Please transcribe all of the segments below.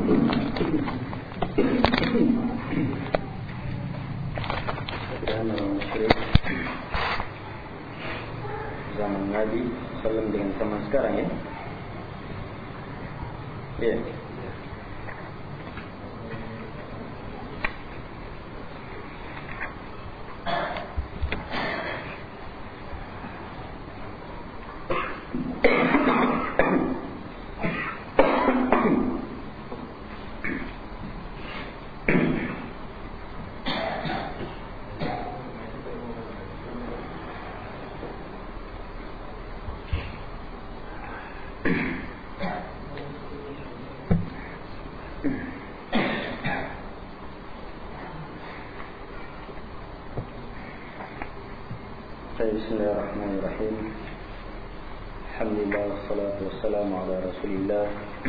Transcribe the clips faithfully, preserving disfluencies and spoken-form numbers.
zaman Nabi Sallam dengan zaman sekarang ya. Ya. Bismillahirrahmanirrahim. Alhamdulillah wassalatu wassalamu ala Rasulillah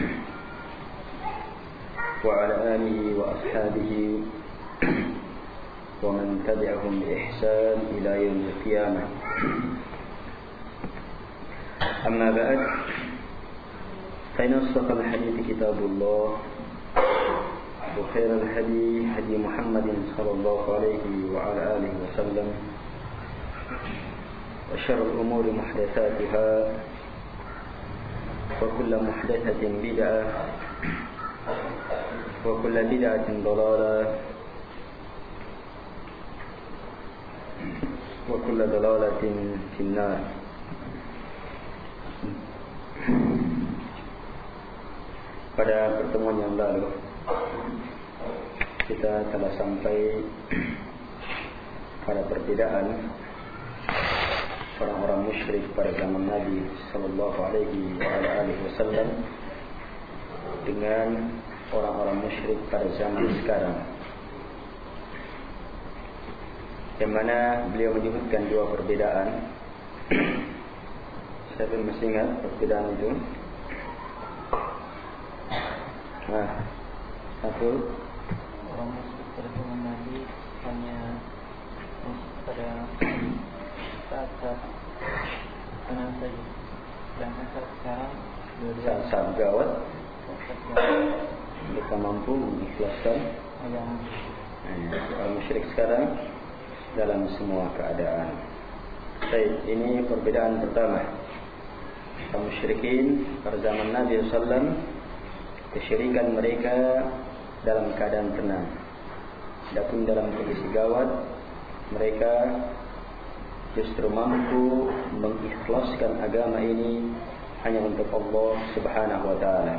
wa ala alihi wa ashabihi wa man tabi'ahum bi ihsan ila yaumil qiyamah. Amma ba'd, fa inna asdaqal hadithi kitabullah wa khairal hadi hadi Muhammadin sallallahu alaihi wa ala alihi wa sallam. وشر الأمور محدثاتها وكل محدثة بدعة وكل بدعة ضلالة وكل ضلالة في النار. Pada pertemuan yang lalu kita telah sampai pada perbedaan orang-orang musyrik pada zaman Nabi sallallahu alaihi wasallam dengan orang-orang musyrik pada zaman sekarang, yang mana beliau menyebutkan dua perbedaan. Saya pun masih ingat perbedaan itu. Nah, satu, orang musyrik pada zaman Nabi hanya pada saat-saat tenang saja, dan saat sekarang saat-saat gawat mereka mampu mengikhlaskan. Orang musyrik sekarang dalam semua keadaan. Baik, ini perbedaan pertama. Kaum musyrikin pada zaman Nabi sallallahu alaihi wasallam, kesyirikan mereka dalam keadaan tenang, adapun dalam kondisi gawat mereka justru mampu mengikhlaskan agama ini hanya untuk Allah Subhanahu wa taala.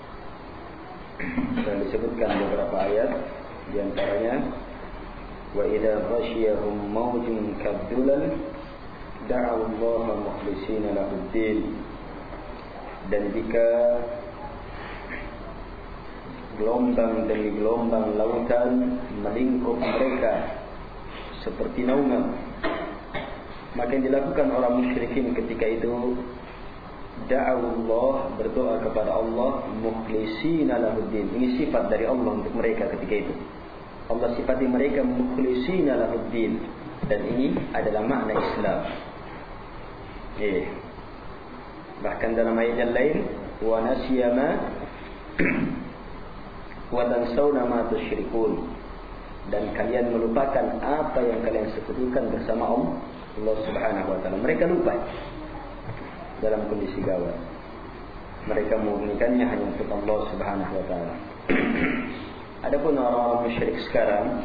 Dan disebutkan beberapa ayat, di antaranya wa idza ghashiyahum mawjun kadzulan da'u Allah mukhlishina lahuddin. Dan jika gelombang demi gelombang lautan melingkup mereka seperti naungan, maka yang dilakukan orang musyrikin ketika itu, da'awullah, berdoa kepada Allah, mukhlishina lahuddin. Ini sifat dari Allah untuk mereka ketika itu. Allah sifati mereka mukhlishina lahuddin, dan ini adalah makna Islam. Eh. Bahkan dalam ayat yang lain, wa nasiyama wa tansawna ma tusyrikun, dan kalian melupakan apa yang kalian sekutukan bersama Allah Allah Subhanahu wa taala. Mereka lupa dalam kondisi gawat. Mereka memurnikannya hanya untuk Allah Subhanahu wa taala. Adapun orang-orang musyrik sekarang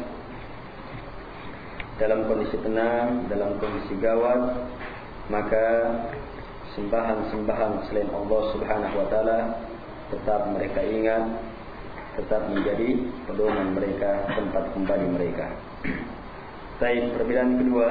dalam kondisi tenang, dalam kondisi gawat, maka sembahan-sembahan selain Allah Subhanahu wa taala tetap mereka ingat, tetap menjadi pedoman mereka, tempat kembali mereka. Baik, perbedaan kedua,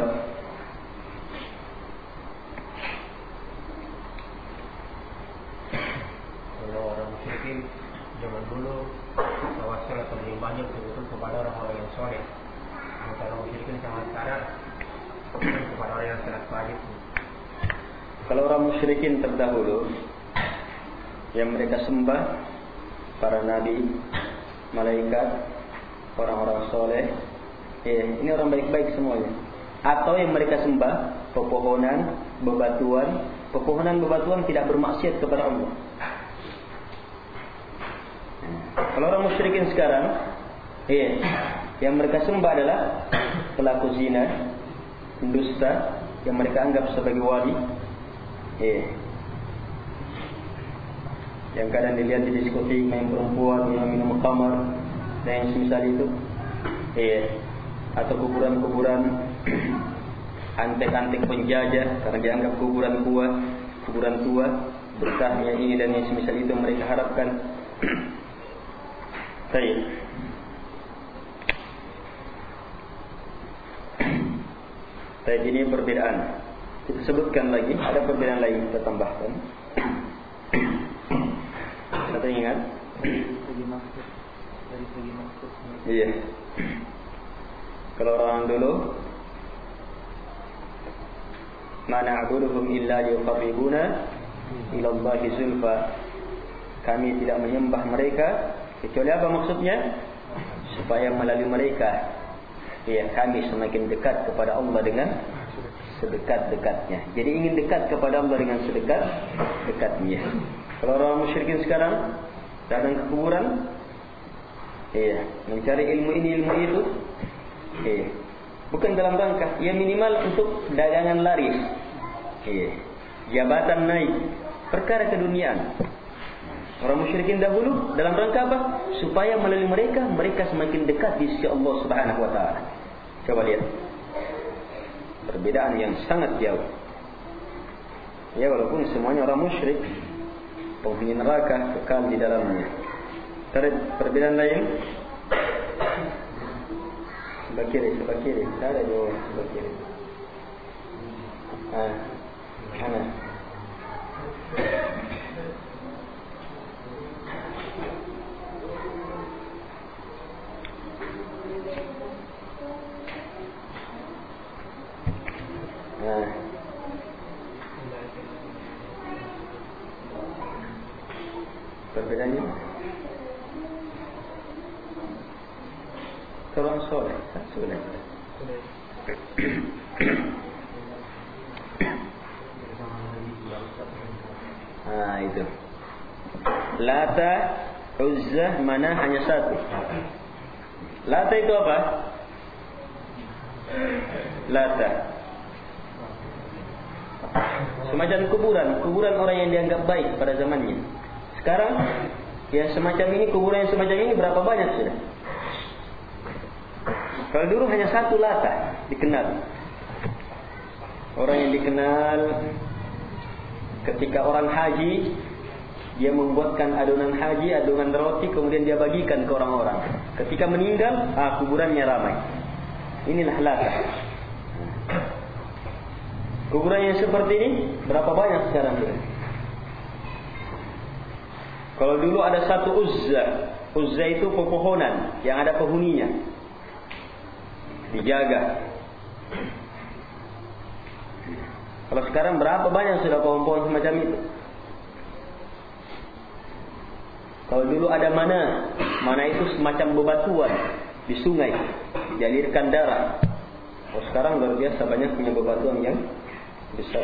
zaman dulu tawassul atau menyembahnya betul-betul kepada orang-orang yang soleh. Sementara musyrikin sama sekarang kepada orang yang sangat baik. Kalau orang musyrikin terdahulu yang mereka sembah para nabi, malaikat, orang-orang soleh, ya, ini orang baik-baik semuanya. Atau yang mereka sembah pepohonan, bebatuan. Pepohonan, bebatuan tidak bermaksiat kepada Allah. Kalau orang musyrikin sekarang, iya, yang mereka sembah adalah pelaku zina, dusta, yang mereka anggap sebagai wali, iya, yang kadang dilihat di diskotik, main perempuan, yang minum khamar, dan yang semisal itu, iya, atau kuburan-kuburan antek-antek penjajah, karena dianggap kuburan tua, kuburan tua, berkahnya ini dan yang semisal itu mereka harapkan. Baik. Baik, ini perbedaan. Kita sebutkan lagi, ada perbedaan lain kita tambahkan. Ada ingat? Segi maksud, dari segi maksud. Iya. Kalau orang dulu, ma na'buduhum illa liyuqarribuna ila Allahi zulfa. Kami tidak menyembah mereka kecuali apa maksudnya? Supaya melalui mereka, ya, kami semakin dekat kepada Allah dengan sedekat-dekatnya. Jadi ingin dekat kepada Allah dengan sedekat-dekatnya. Kalau orang musyrikin sekarang datang ke kuburan, iya, mencari ilmu ini ilmu itu, iya, bukan dalam rangka, ya minimal untuk dagangan laris, iya, jabatan naik, perkara keduniaan. Orang musyrikin dahulu dalam rangka apa? Supaya melalui mereka, mereka semakin dekat di sisi Allah Subhanahu Wa Taala. Coba lihat perbedaan yang sangat jauh. Ya, walaupun semuanya orang musyrik, penghuni neraka, kekal di dalamnya. Ada perbedaan lain? Sebelah kiri, sebelah kiri. Tak ada jauh sebelah kiri. Ah, mana? Nah, perbedaannya orang soleh sebenarnya. Ah, itu Lata, Uzzah, mana hanya satu. Lata itu apa? Lata semacam kuburan, kuburan orang yang dianggap baik pada zamannya. Sekarang yang semacam ini, kuburan yang semacam ini berapa banyak sudah? Kalau dulu hanya satu Lata dikenal. Orang yang dikenal ketika orang haji, dia membuatkan adonan haji, adonan roti, kemudian dia bagikan ke orang-orang. Ketika meninggal, ah, kuburannya ramai. Inilah Lata. Kuburan yang seperti ini berapa banyak sekarang? Kalau dulu ada satu Uzza. Uzza itu pepohonan yang ada penghuninya, dijaga. Kalau sekarang berapa banyak sudah pohon-pohon semacam itu? Kalau dulu ada mana, mana itu semacam bebatuan di sungai, dialirkan darah. Oh, sekarang luar biasa banyak punya bebatuan yang besar.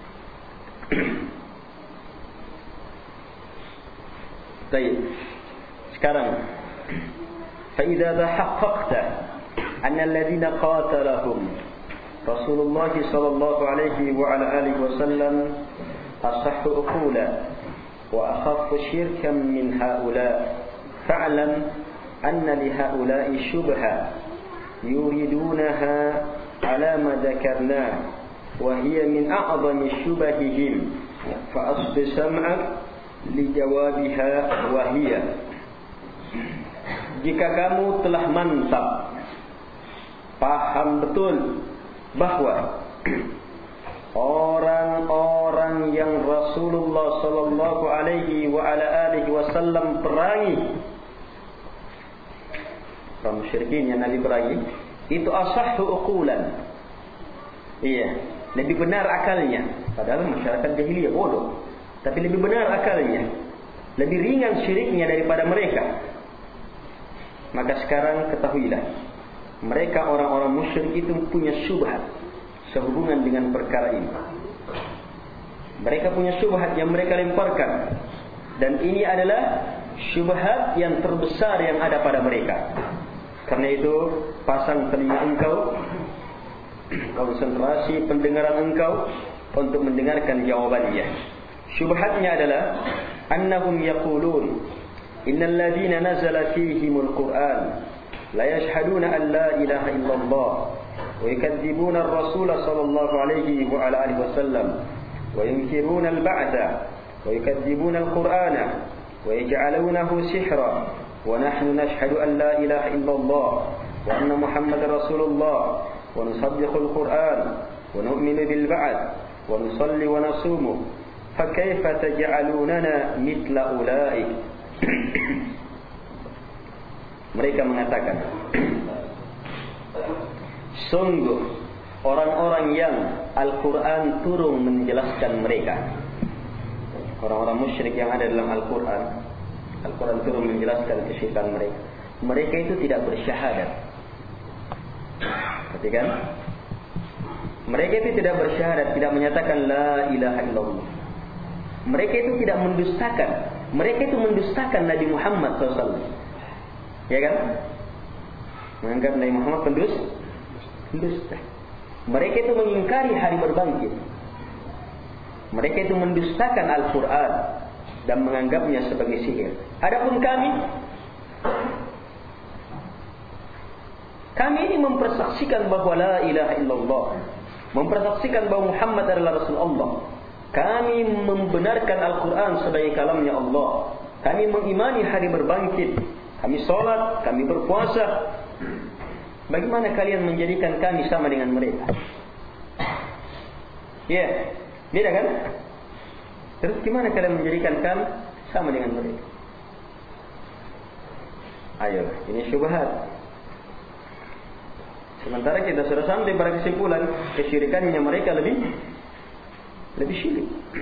Baik. Sekarang, فإذا تحققت أن الذين قاتلهم رسول الله صلى الله عليه وعلى آله وسلم أصح عقولا وأخف شركا من هؤلاء فاعلم أن لهؤلاء شبهة يريدونها على ما ذكرناه وهي من أعظم شبههم فأصب سمعك لجوابها وهي. Jika kamu telah mantap, paham betul bahwa orang-orang yang Rasulullah sallallahu alaihi wa ala alihi wasallam perangi, kaum musyrikin yang Nabi perangi, itu asahhu uqulan. Iya, lebih benar akalnya. Padahal masyarakat jahiliyah bodoh, tapi lebih benar akalnya, lebih ringan syiriknya daripada mereka. Maka sekarang ketahuilah, mereka orang-orang musyrik itu punya syubhat sehubungan dengan perkara ini. Mereka punya syubhat yang mereka lemparkan, dan ini adalah syubhat yang terbesar yang ada pada mereka. Karena itu, pasang telinga engkau, konsentrasi pendengaran engkau untuk mendengarkan jawabannya. Syubhatnya adalah annahum yaqulun innal ladzina nazala fihimul Qur'an la yashhaduna an la ilaha illallah wa yukadzibuna ar-rasul sallallahu alaihi wa ala alihi wasallam wa yunkiruna al-ba'tha wa yukadzibuna al-Qur'ana wa yaj'alunahu sihra wa nahnu nashhadu an la ilaha illallah wa anna Muhammadar Rasulullah wa nusaddiqu al-Qur'an wa nu'minu bil ba'th wa nusalli wa nasumu fa kaifa taj'alunana mithla ulaik. Mereka mengatakan, sungguh orang-orang yang Al-Quran turun menjelaskan mereka, orang-orang musyrik yang ada dalam Al-Quran, Al-Quran turun menjelaskan kesyirikan mereka, mereka itu tidak bersyahadat. Perhatikan, mereka itu tidak bersyahadat, tidak menyatakan la ilaha illallah. Mereka itu tidak mendustakan, mereka itu mendustakan Nabi Muhammad shallallahu alaihi wasallam. Ya kan? Menganggap Nabi Muhammad pendus, pendusta. Mereka itu mengingkari hari berbangkit. Mereka itu mendustakan Al-Quran dan menganggapnya sebagai sihir. Adapun kami, kami ini mempersaksikan bahwa la ilaha illallah, mempersaksikan bahwa Muhammad adalah Rasulullah. Kami membenarkan Al-Quran sebagai kalamnya Allah. Kami mengimani hari berbangkit. Kami sholat, kami berpuasa. Bagaimana kalian menjadikan kami sama dengan mereka? Ya, yeah. Beda kan? Terus gimana kalian menjadikan kami sama dengan mereka? Ayo, ini syubhat. Sementara kita sudah sampai pada kesimpulan kesyirikannya mereka lebih lebih syirik.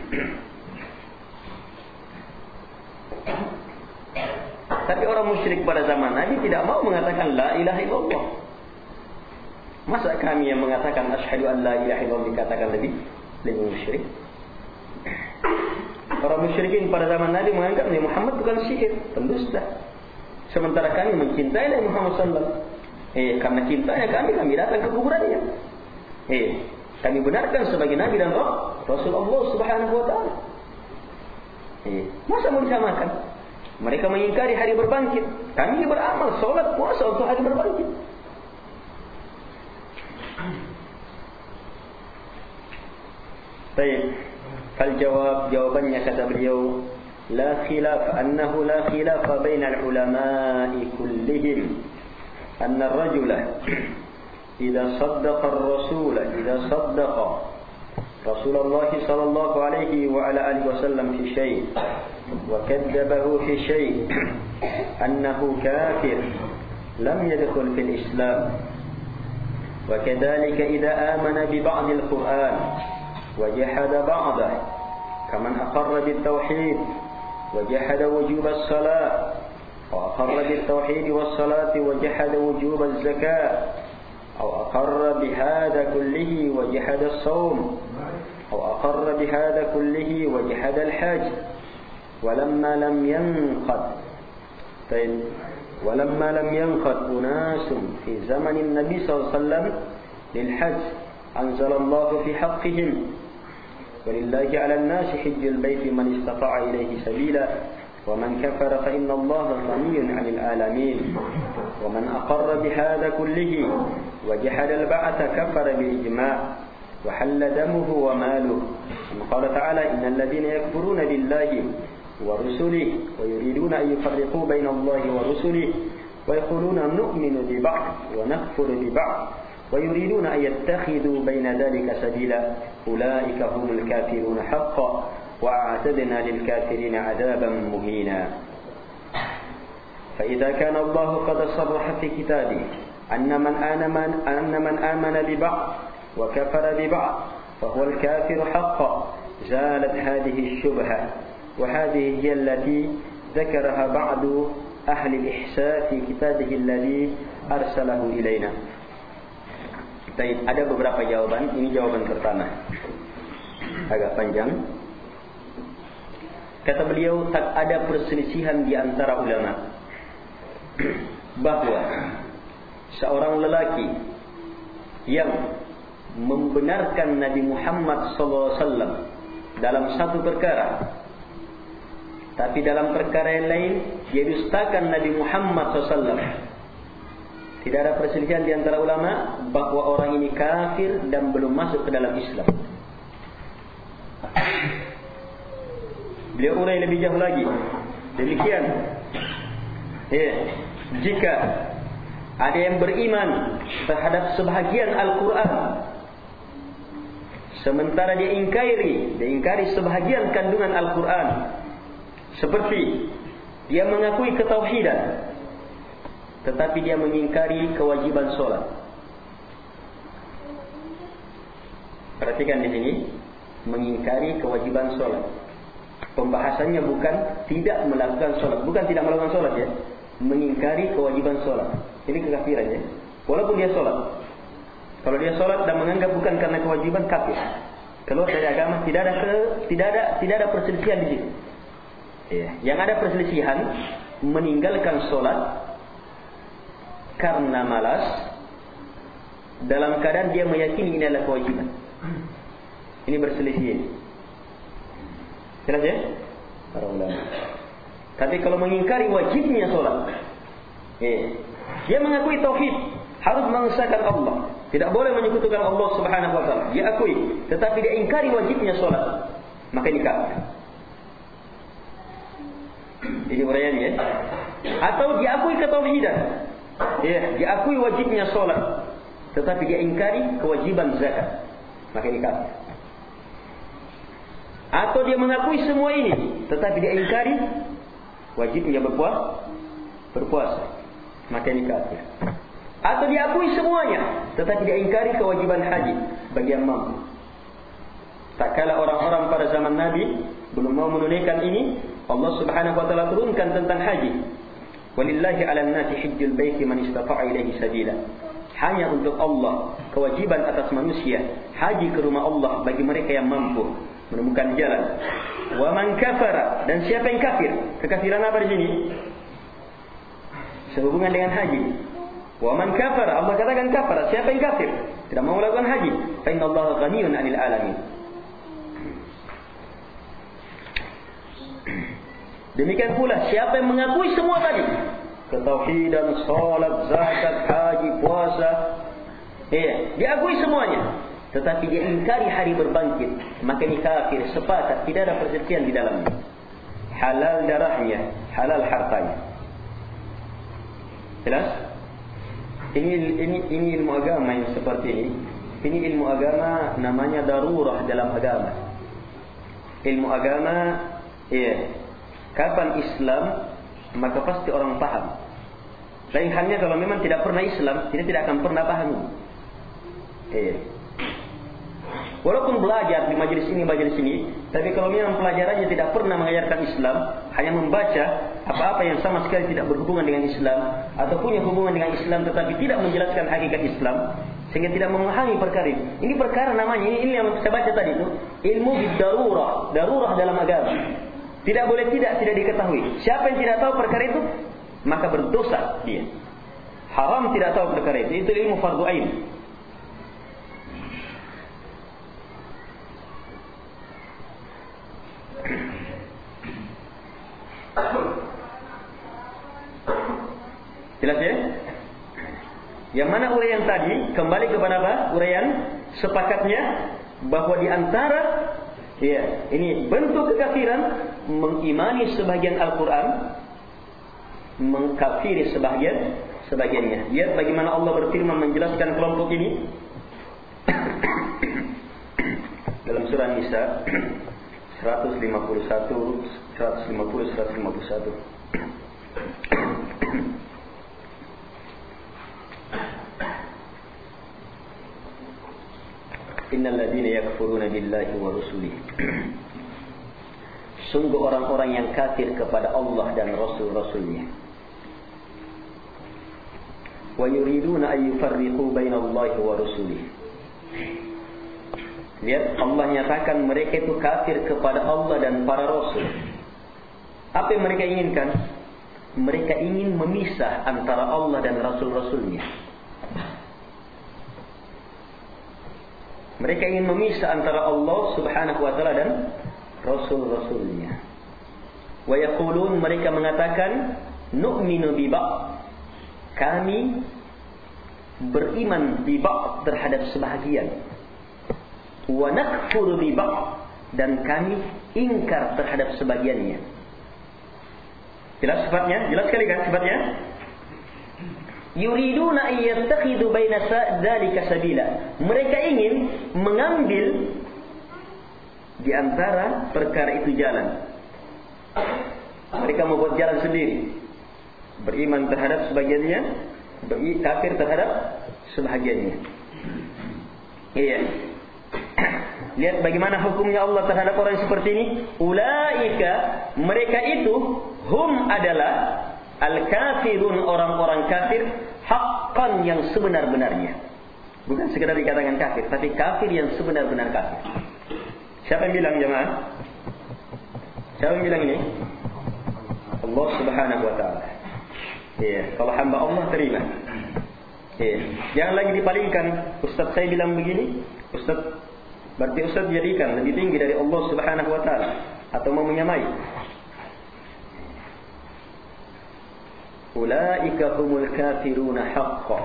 Tapi orang musyrik pada zaman Nabi tidak mau mengatakan la ilaha illallah. Masa kami yang mengatakan asyhadu an la ilaha illallah dikatakan lebih lebih musyrik? Orang musyrikin pada zaman Nabi menganggap Nabi Muhammad bukan sihir, pendusta. Sementara kami mencintai Nabi Muhammad sallallahu alaihi wasallam. Eh, karena cintanya kami kami datang ke kuburannya. Eh, kami benarkan sebagai Nabi dan Rasulullah Subhanahu wa taala. Eh, masa mau disamakan? Mereka mengingkari hari berbangkit. Kami beramal, solat, puasa untuk hari berbangkit. Baik. Fal jawab, jawabannya kata beliau, la khilaf annahu la khilaf bainal ulama'i kullihim anna ar-rajula idza saddaqa ar-rasul idza saddaqa Rasulullah sallallahu alaihi wa ala alihi wasallam fi syai' وكذبه في شيء أنه كافر لم يدخل في الإسلام. وكذلك إذا آمن ببعض القرآن وجحد بعضه كمن أقر بالتوحيد وجحد وجوب الصلاة وأقر بالتوحيد والصلاة وجحد وجوب الزكاة أو أقر بهذا كله وجحد الصوم أو أقر بهذا كله وجحد الحج. ولما لم ينقض طيب ولما لم ينقض أناس في زمن النبي صلى الله عليه وسلم للحج أنزل الله في حقهم ولله على الناس حج البيت من استطاع إليه سبيلا ومن كفر فإن الله غني عن العالمين ومن أقر بهذا كله وجحد البعث كفر بالإجماع وحل دمه وماله. قال تعالى إن الذين يكفرون بالله ورسله ويريدون أن يفرقوا بين الله ورسله ويقولون نؤمن ببعض ونكفر ببعض ويريدون أن يتخذوا بين ذلك سبيلا أولئك هم الكافرون حقا وأعتدنا للكافرين عذابا مهينا. فإذا كان الله قد صرح في كتابه أن من آمن أن من آمن ببعض وكفر ببعض فهو الكافر حقا زالت هذه الشبهة وهذه هي التي ذكرها بعض أهل الإحساء في كتابه الذي أرسله إلينا. Baik, ada beberapa jawaban. Ini jawaban pertama, agak panjang. kata beliau, tak ada perselisihan di antara ulama bahwa seorang lelaki yang membenarkan Nabi Muhammad sallallahu alaihi wasallam dalam satu perkara, tapi dalam perkara yang lain dia dustakan Nabi Muhammad sallallahu alaihi wasallam, tidak ada perselisihan di antara ulama bahwa orang ini kafir dan belum masuk ke dalam Islam. Beliau urai lebih jauh lagi. Demikian, ya, jika ada yang beriman terhadap sebahagian Al-Quran, sementara dia ingkari, dia ingkari sebahagian kandungan Al-Quran, seperti dia mengakui ketauhidan, tetapi dia mengingkari kewajiban solat. Perhatikan di sini, mengingkari kewajiban solat. Pembahasannya bukan tidak melakukan solat, bukan tidak melakukan solat ya, mengingkari kewajiban solat. Ini kekafiran ya. Walaupun dia solat, kalau dia solat dan menganggap bukan karena kewajiban, kafir, keluar dari agama. Tidak ada ke, tidak ada tidak ada perselisihan di situ. Ya. Yang ada perselisihan meninggalkan solat karena malas, dalam keadaan dia meyakini ini adalah kewajiban. Ini berselisih. Jelas ya? Para ulama. Tapi kalau mengingkari wajibnya solat, eh, dia mengakui tauhid, harus mengesahkan Allah, tidak boleh menyekutukan Allah Subhanahu wa taala. Dia akui, tetapi dia ingkari wajibnya solat, maka ini kafir. Ini uraiannya ya. Atau dia akui ketauhidan, ya, dia akui wajibnya solat, tetapi dia ingkari kewajiban zakat, maka ini kafir. Atau dia mengakui semua ini, tetapi dia ingkari wajibnya berpuasa, berpuasa, maka ini kafir. Atau dia akui semuanya, tetapi dia ingkari kewajiban haji bagi yang mampu. Tak kala orang-orang pada zaman Nabi belum mau menunaikan ini, Allah Subhanahu wa taala turunkan tentang haji. Walillahi 'alan nasi hajjul baiti man istata'a ilaihi sabila. Hanya untuk Allah kewajiban atas manusia haji ke rumah Allah bagi mereka yang mampu menemukan jalan. Wa man kafara, dan siapa yang kafir? Kekafiran apa di sini? Sehubungan dengan haji. Wa man kafara, Allah katakan kafara, siapa yang kafir? Tidak mau melakukan haji. Fa innallaha ghaniyun 'anil 'alamin. Demikian pula siapa yang mengakui semua tadi, ketauhidan, salat, zakat, haji, puasa, iya, diakui semuanya, tetapi dia ingkari hari berbangkit, maka ini kafir, sepakat, tidak ada perselisihan di dalamnya. Halal darahnya, halal hartanya. Jelas? Ini ini ini ilmu agama yang seperti ini. Ini ilmu agama namanya darurah dalam agama. Ilmu agama, iya. Kapan Islam, maka pasti orang paham. Lain halnya kalau memang tidak pernah Islam, dia tidak akan pernah paham. Eh. Walaupun belajar di majelis ini, majelis ini, tapi kalau memang pelajarannya tidak pernah mengajarkan Islam, hanya membaca apa-apa yang sama sekali tidak berhubungan dengan Islam, atau punya hubungan dengan Islam tetapi tidak menjelaskan hakikat Islam, sehingga tidak memahami perkara ini. Ini perkara namanya, ini, ini yang saya baca tadi itu, ilmu bid-darurah, darurah dalam agama. Tidak boleh tidak, tidak diketahui. Siapa yang tidak tahu perkara itu, maka berdosa dia. Haram tidak tahu perkara itu. Itu ilmu fardu ain. Jelas ya? Yang mana uraian tadi, kembali kepada apa? Uraian sepakatnya bahwa di antara, ya, ini bentuk kekafiran, mengimani sebagian Al-Quran, mengkafiri sebagian sebagiannya. Lihat bagaimana Allah berfirman menjelaskan kelompok ini dalam surah Nisa seratus lima puluh satu, seratus lima puluh, seratus lima puluh satu. Innal ladzina yakfuruna billahi wa rusulihi. Sungguh orang-orang yang kafir kepada Allah dan Rasul-Rasulnya. Wa yuriduna an yufarriqu bainallahi wa rusulihi. Lihat, Allah nyatakan mereka itu kafir kepada Allah dan para Rasul. Apa yang mereka inginkan? Mereka ingin memisah antara Allah dan Rasul-Rasulnya. Mereka ingin memisah antara Allah subhanahu wa ta'ala dan Rasul-Rasulnya. Wa yaqulun, mereka mengatakan, nu'minu bi ba'd, kami beriman bi ba'd terhadap sebahagian. Wa nakfuru bi ba'd, dan kami ingkar terhadap sebagiannya. Jelas sifatnya? Jelas sekali kan sifatnya? Yuriduna an yattakhidhu baina dzalika sabila. Mereka ingin mengambil di antara perkara itu jalan. Mereka membuat jalan sendiri. Beriman terhadap sebagiannya, kafir terhadap sebahagiannya. Iya. Lihat bagaimana hukumnya Allah terhadap orang seperti ini. Ulaika, mereka itu, hum adalah al-kafirun, orang-orang kafir, haqqan, yang sebenar-benarnya. Bukan sekedar dikatakan kafir, tapi kafir yang sebenar-benar kafir. Siapa yang bilang, jemaah? Siapa yang bilang ini? Allah subhanahu wa ta'ala. Iya, kalau hamba Allah terima. Iya, jangan lagi dipalingkan. Ustaz saya bilang begini, Ustaz, berarti Ustaz jadikan lebih tinggi dari Allah subhanahu wa ta'ala, atau mau menyamai. Ulaika humul kafiruna haqqan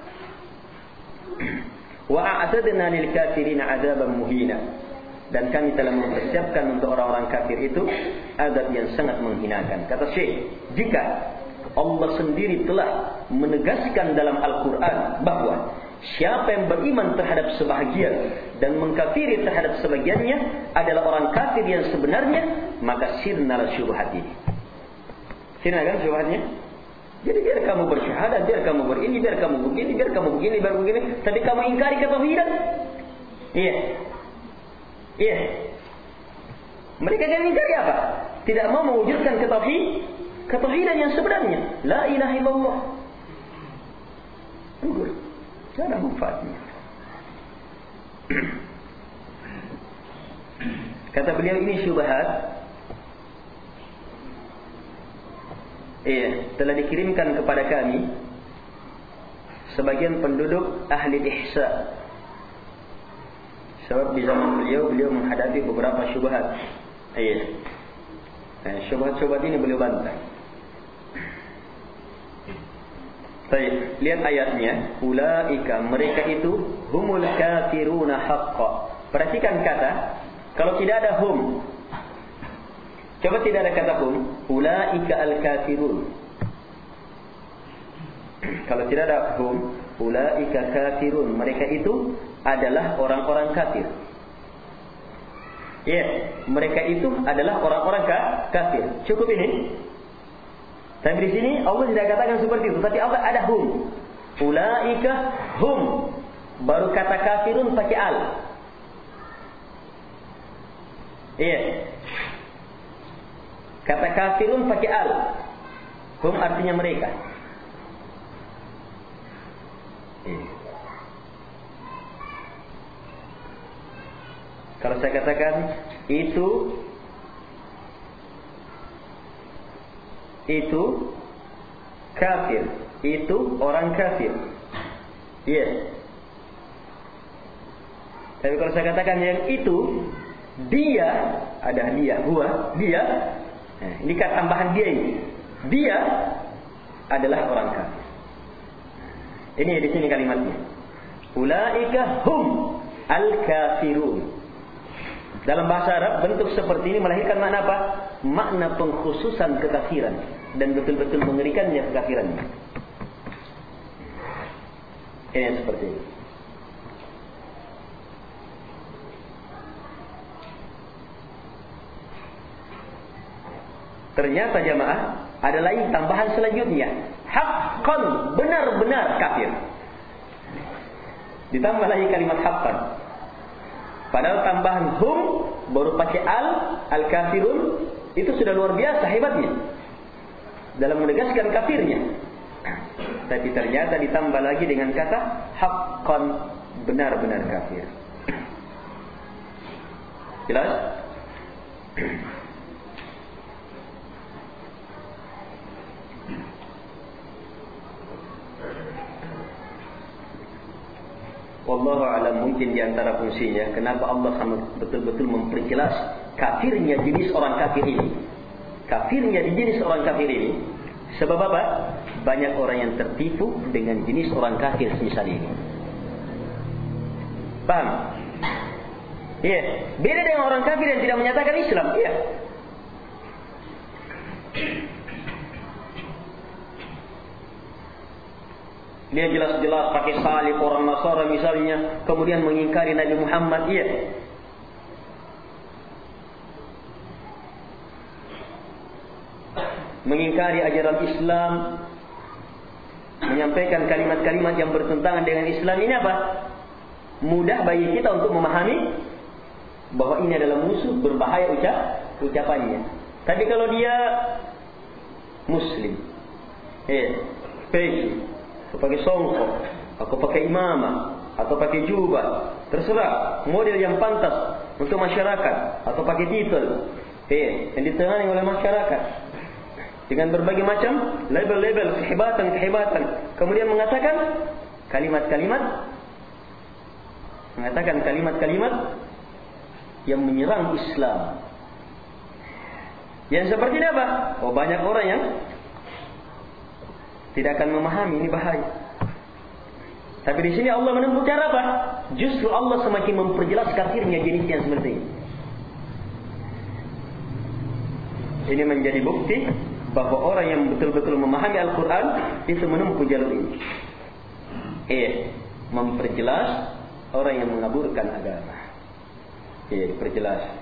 wa a'tadna lil kafirina 'adzaban muhina, dan kami telah mempersiapkan untuk orang-orang kafir itu azab yang sangat menghinakan. Kata Syekh, jika Allah sendiri telah menegaskan dalam Al-Quran bahwa siapa yang beriman terhadap sebahagian dan mengkafiri terhadap sebagiannya adalah orang kafir yang sebenarnya, maka sirna syubhat ini. Sirna kan syubhatnya? Jadi biar kamu bersyahadat, biar kamu berini, biar kamu begini, biar kamu begini, biar begini, tapi kamu ingkari ketauhidan. Iya. Iya. Mereka jangan ingkari apa? Tidak mau mewujudkan ketauhid, ketauhidan yang sebenarnya. La ilaha illallah. Gugur. Tidak ada manfaatnya. Kata beliau, ini syubhat. Iya, telah dikirimkan kepada kami sebagian penduduk ahli ihsa. Sebab di zaman beliau, beliau menghadapi beberapa syubhat. Iya. Nah, syubhat-syubhat ini beliau bantah. Baik, lihat ayatnya. Ulaika, mereka itu, humul kafiruna haqqan. Perhatikan kata. Kalau tidak ada hum, coba tidak ada kata hum, ulaika al-kafirun. Kalau tidak ada hum, ulaika kafirun, mereka itu adalah orang-orang kafir. Ya, yeah, mereka itu adalah orang-orang kafir. Cukup ini. Tapi di sini Allah tidak katakan seperti itu, tapi Allah ada hum. Ulaika hum. Baru kata kafirun pakai al. Iya. Yeah. Kata kafirun pakai al. Hum artinya mereka. Yeah. Kalau saya katakan itu itu kafir, itu orang kafir. Iya. Yeah. Tapi kalau saya katakan yang itu, dia, ada dia, huwa, dia. Nah, ini kan tambahan dia ini. Dia adalah orang kafir. Ini di sini kalimatnya. Ulaika hum al-kafirun. Dalam bahasa Arab, bentuk seperti ini melahirkan makna apa? Makna pengkhususan kekafiran dan betul-betul mengerikannya kekafirannya. Ini seperti ini. Ternyata jamaah ada lain tambahan selanjutnya. Haqqan, benar-benar kafir. Ditambah lagi kalimat haqqan. Padahal tambahan hum baru pakai al, al-kafirun, itu sudah luar biasa hebatnya dalam menegaskan kafirnya. Tapi ternyata ditambah lagi dengan kata haqqan, benar-benar kafir. Jelas? wallahu a'lam, mungkin di antara fungsinya kenapa Allah betul-betul memperjelas kafirnya jenis orang kafir ini. Kafirnya di jenis orang kafir ini. Sebab apa? Banyak orang yang tertipu dengan jenis orang kafir semisal ini. Paham? Iya. Yeah. Beda dengan orang kafir yang tidak menyatakan Islam. Iya. Yeah. Dia jelas-jelas pakai salib orang Nasara misalnya, kemudian mengingkari Nabi Muhammad. Iya. Mengingkari ajaran Islam, menyampaikan kalimat-kalimat yang bertentangan dengan Islam. Ini apa? Mudah bagi kita untuk memahami bahwa ini adalah musuh, berbahaya ucap ucapannya. Tapi kalau dia Muslim, eh, pergi, aku pakai songkok, aku pakai imamah, atau pakai jubah, terserah model yang pantas untuk masyarakat, atau pakai titel, eh, yang ditengani oleh masyarakat dengan berbagai macam label-label kehebatan-kehebatan, kemudian mengatakan kalimat-kalimat, mengatakan kalimat-kalimat yang menyerang Islam. Yang seperti ini apa? Oh, banyak orang yang tidak akan memahami, ini bahaya. Tapi di sini Allah menempuh cara apa? Justru Allah semakin memperjelas kafirnya jenis yang seperti ini. Ini menjadi bukti bahwa orang yang betul-betul memahami Al-Quran itu menempuh jalur ini. Eh, memperjelas orang yang mengaburkan agama. Eh, diperjelas.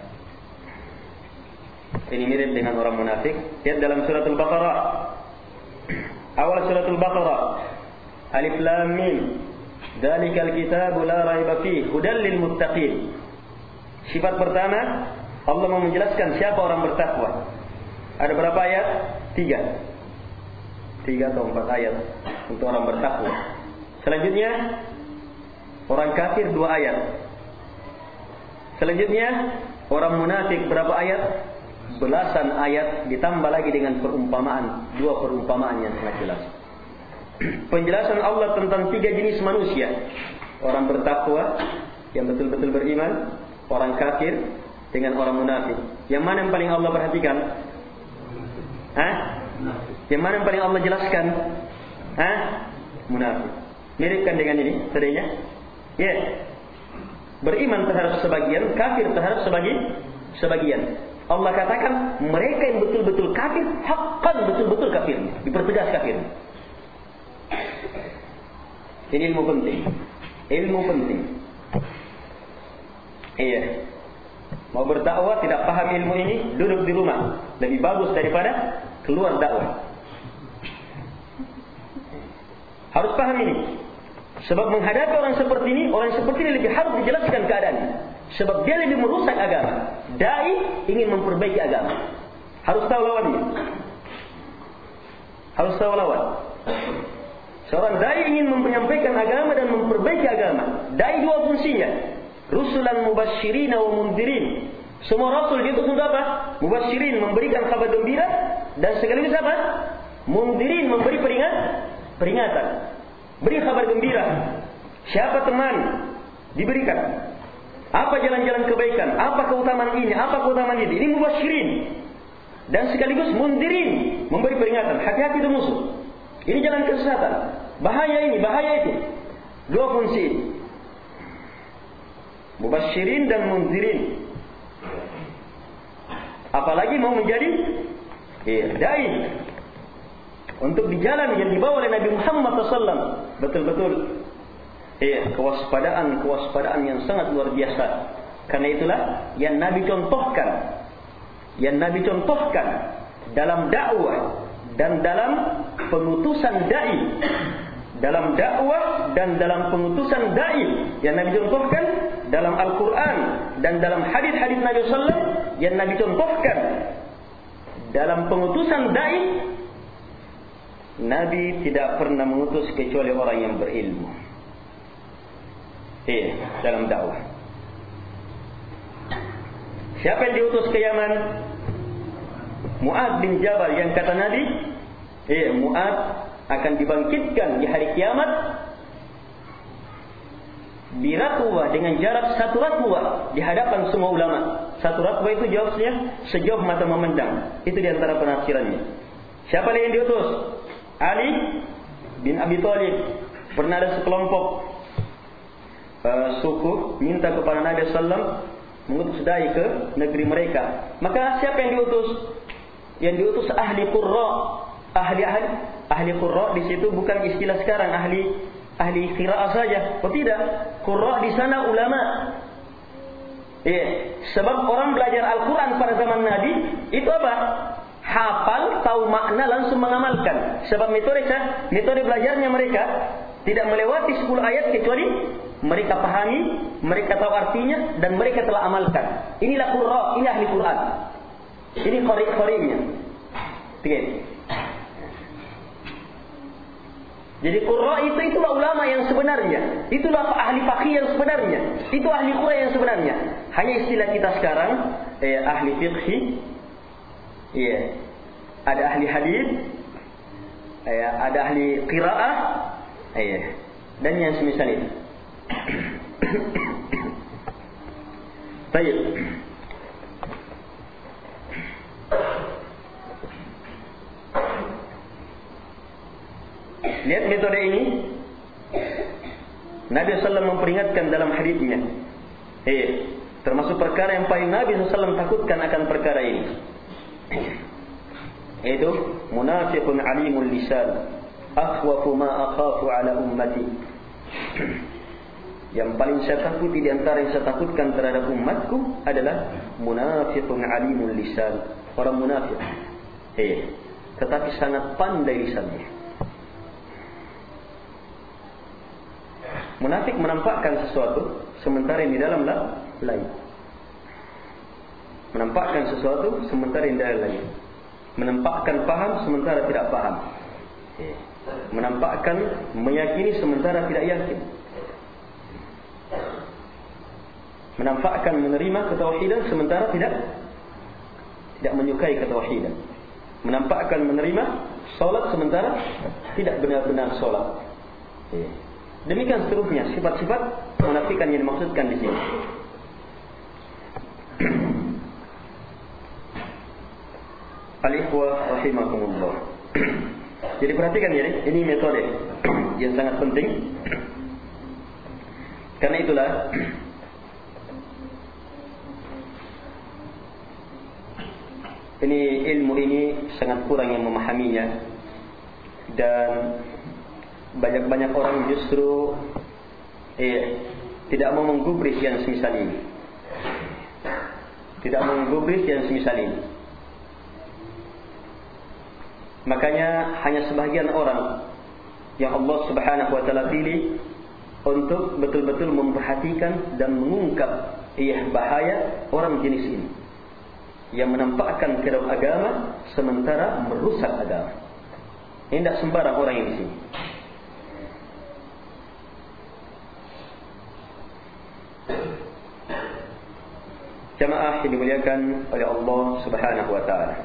Ini mirip dengan orang munafik. Lihat dalam surat Al-Baqarah. Awal surat Al-Baqarah. Alif Lam Mim. Dzalikal kitabu la raiba fihi hudal lil muttaqin. Sifat pertama, Allah mau menjelaskan siapa orang bertakwa. Ada berapa ayat? Tiga. Tiga atau empat ayat untuk orang bertakwa. Selanjutnya, orang kafir dua ayat. Selanjutnya, orang munafik berapa ayat? Belasan ayat, ditambah lagi dengan perumpamaan, dua perumpamaan yang sangat jelas. Penjelasan Allah tentang tiga jenis manusia. Orang bertakwa yang betul-betul beriman, orang kafir dengan orang munafik. Yang mana yang paling Allah perhatikan? Hah? Yang mana yang paling Allah jelaskan? Hah? Munafik. Miripkan dengan ini tadinya? Ya. Yeah. Beriman terhadap sebagian, kafir terhadap sebagian. Sebagian. Allah katakan mereka yang betul-betul kafir, haqqan betul-betul kafir, dipertegas kafir. Ini ilmu penting. Ilmu penting. Iya. Mau berdakwah tidak paham ilmu ini, duduk di rumah. Lebih bagus daripada keluar dakwah. Harus paham ini. Sebab menghadapi orang seperti ini, orang seperti ini lebih harus dijelaskan keadaannya. Sebab dia lebih merusak agama. Dai ingin memperbaiki agama. Harus tahu lawannya. Harus tahu lawan. Seorang dai ingin menyampaikan agama dan memperbaiki agama. Dai dua fungsinya. Rusulan mubasysyirin wa mundzirin. Semua rasul diutus untuk apa? Mubasysyirin, memberikan kabar gembira, dan sekaligus apa? Mundzirin, memberi peringat, peringatan. Beri kabar gembira. Siapa teman? Diberikan. Apa jalan-jalan kebaikan? Apa keutamaan ini? Apa keutamaan ini? Ini mubasysyirin. Dan sekaligus mundzirin, memberi peringatan. Hati-hati itu musuh. Ini jalan kesesatan. Bahaya ini, bahaya itu. Dua fungsi ini. Mubasysyirin dan mundzirin. Apalagi mau menjadi eh, dai untuk di jalan yang dibawa oleh Nabi Muhammad sallallahu alaihi wasallam. Betul-betul eh, kewaspadaan, kewaspadaan yang sangat luar biasa. Karena itulah yang Nabi contohkan, yang Nabi contohkan dalam dakwah dan dalam pengutusan dai, dalam dakwah dan dalam pengutusan dai yang Nabi contohkan dalam Al-Quran dan dalam hadis-hadis Nabi sallallahu alaihi wasallam yang Nabi contohkan dalam pengutusan dai. Nabi tidak pernah mengutus kecuali orang yang berilmu. Eh, dalam dakwah. Siapa yang diutus ke Yaman? Mu'adz bin Jabal, yang kata Nabi, eh, Mu'adz akan dibangkitkan di hari kiamat biratwa dengan jarak satu ratwa di hadapan semua ulama. Satu ratwa itu jauhnya sejauh mata memandang. Itu di antara penafsirannya. Siapa yang diutus? Ali bin Abi Thalib. Pernah ada sekelompok uh, suku minta kepada Nabi sallallahu alaihi wasallam mengutus dai ke negeri mereka. Maka siapa yang diutus? Yang diutus ahli qurra. Ahli ahli ahli qurra di situ bukan istilah sekarang ahli ahli qiraah saja. Oh tidak, qurra di sana ulama. Eh, sebab orang belajar Al-Qur'an pada zaman Nabi itu apa? Hafal, tahu makna, langsung mengamalkan. Sebab metode metode belajarnya mereka tidak melewati sepuluh ayat kecuali mereka pahami, mereka tahu artinya dan mereka telah amalkan. Inilah qurra, ini ahli Quran. Ini qari-qarinya. Oke. Jadi qurra itu itulah ulama yang sebenarnya. Itulah ahli faqih yang sebenarnya. Itu ahli Quran yang sebenarnya. Hanya istilah kita sekarang eh, ahli fiqh. Iya. Ada ahli hadis, iya, ada ahli qiraah, iya. Dan yang semisal itu. Baik. Lihat metode ini. Nabi sallallahu alaihi wasallam memperingatkan dalam hadisnya. Iya. Termasuk perkara yang paling Nabi sallallahu alaihi wasallam takutkan akan perkara ini. Itu munafiqun alimul lisan akhwafu ma akhafu ala ummati. Yang paling saya takuti di antara yang saya takutkan terhadap umatku adalah munafiqun alimul lisan, orang munafik. Eh, tetapi sangat pandai lisannya. Munafik menampakkan sesuatu sementara yang di dalam lain. Menampakkan sesuatu sementara yang di dalam lain. Menampakkan paham sementara tidak paham. Menampakkan meyakini sementara tidak yakin. Menampakkan menerima ketauhidan sementara tidak tidak menyukai ketauhidan. Menampakkan menerima solat sementara tidak benar-benar solat. Demikian seterusnya sifat-sifat munafikan yang dimaksudkan di sini. Al-ikhwah rahimakumullah. Jadi perhatikan ya, ini metode yang sangat penting. Karena itulah ini ilmu ini sangat kurang yang memahaminya. Dan banyak-banyak orang justru eh, tidak mau menggubris yang semisal ini. Tidak mau menggubris yang semisal ini. Makanya hanya sebahagian orang yang Allah Subhanahu wa taala pilih untuk betul-betul memperhatikan dan mengungkap iya bahaya orang jenis ini yang menampakkan ke dalam agama sementara merusak agama. Ini tidak sembarang orang yang di sini. Jamaah yang dimuliakan oleh Allah Subhanahu wa taala.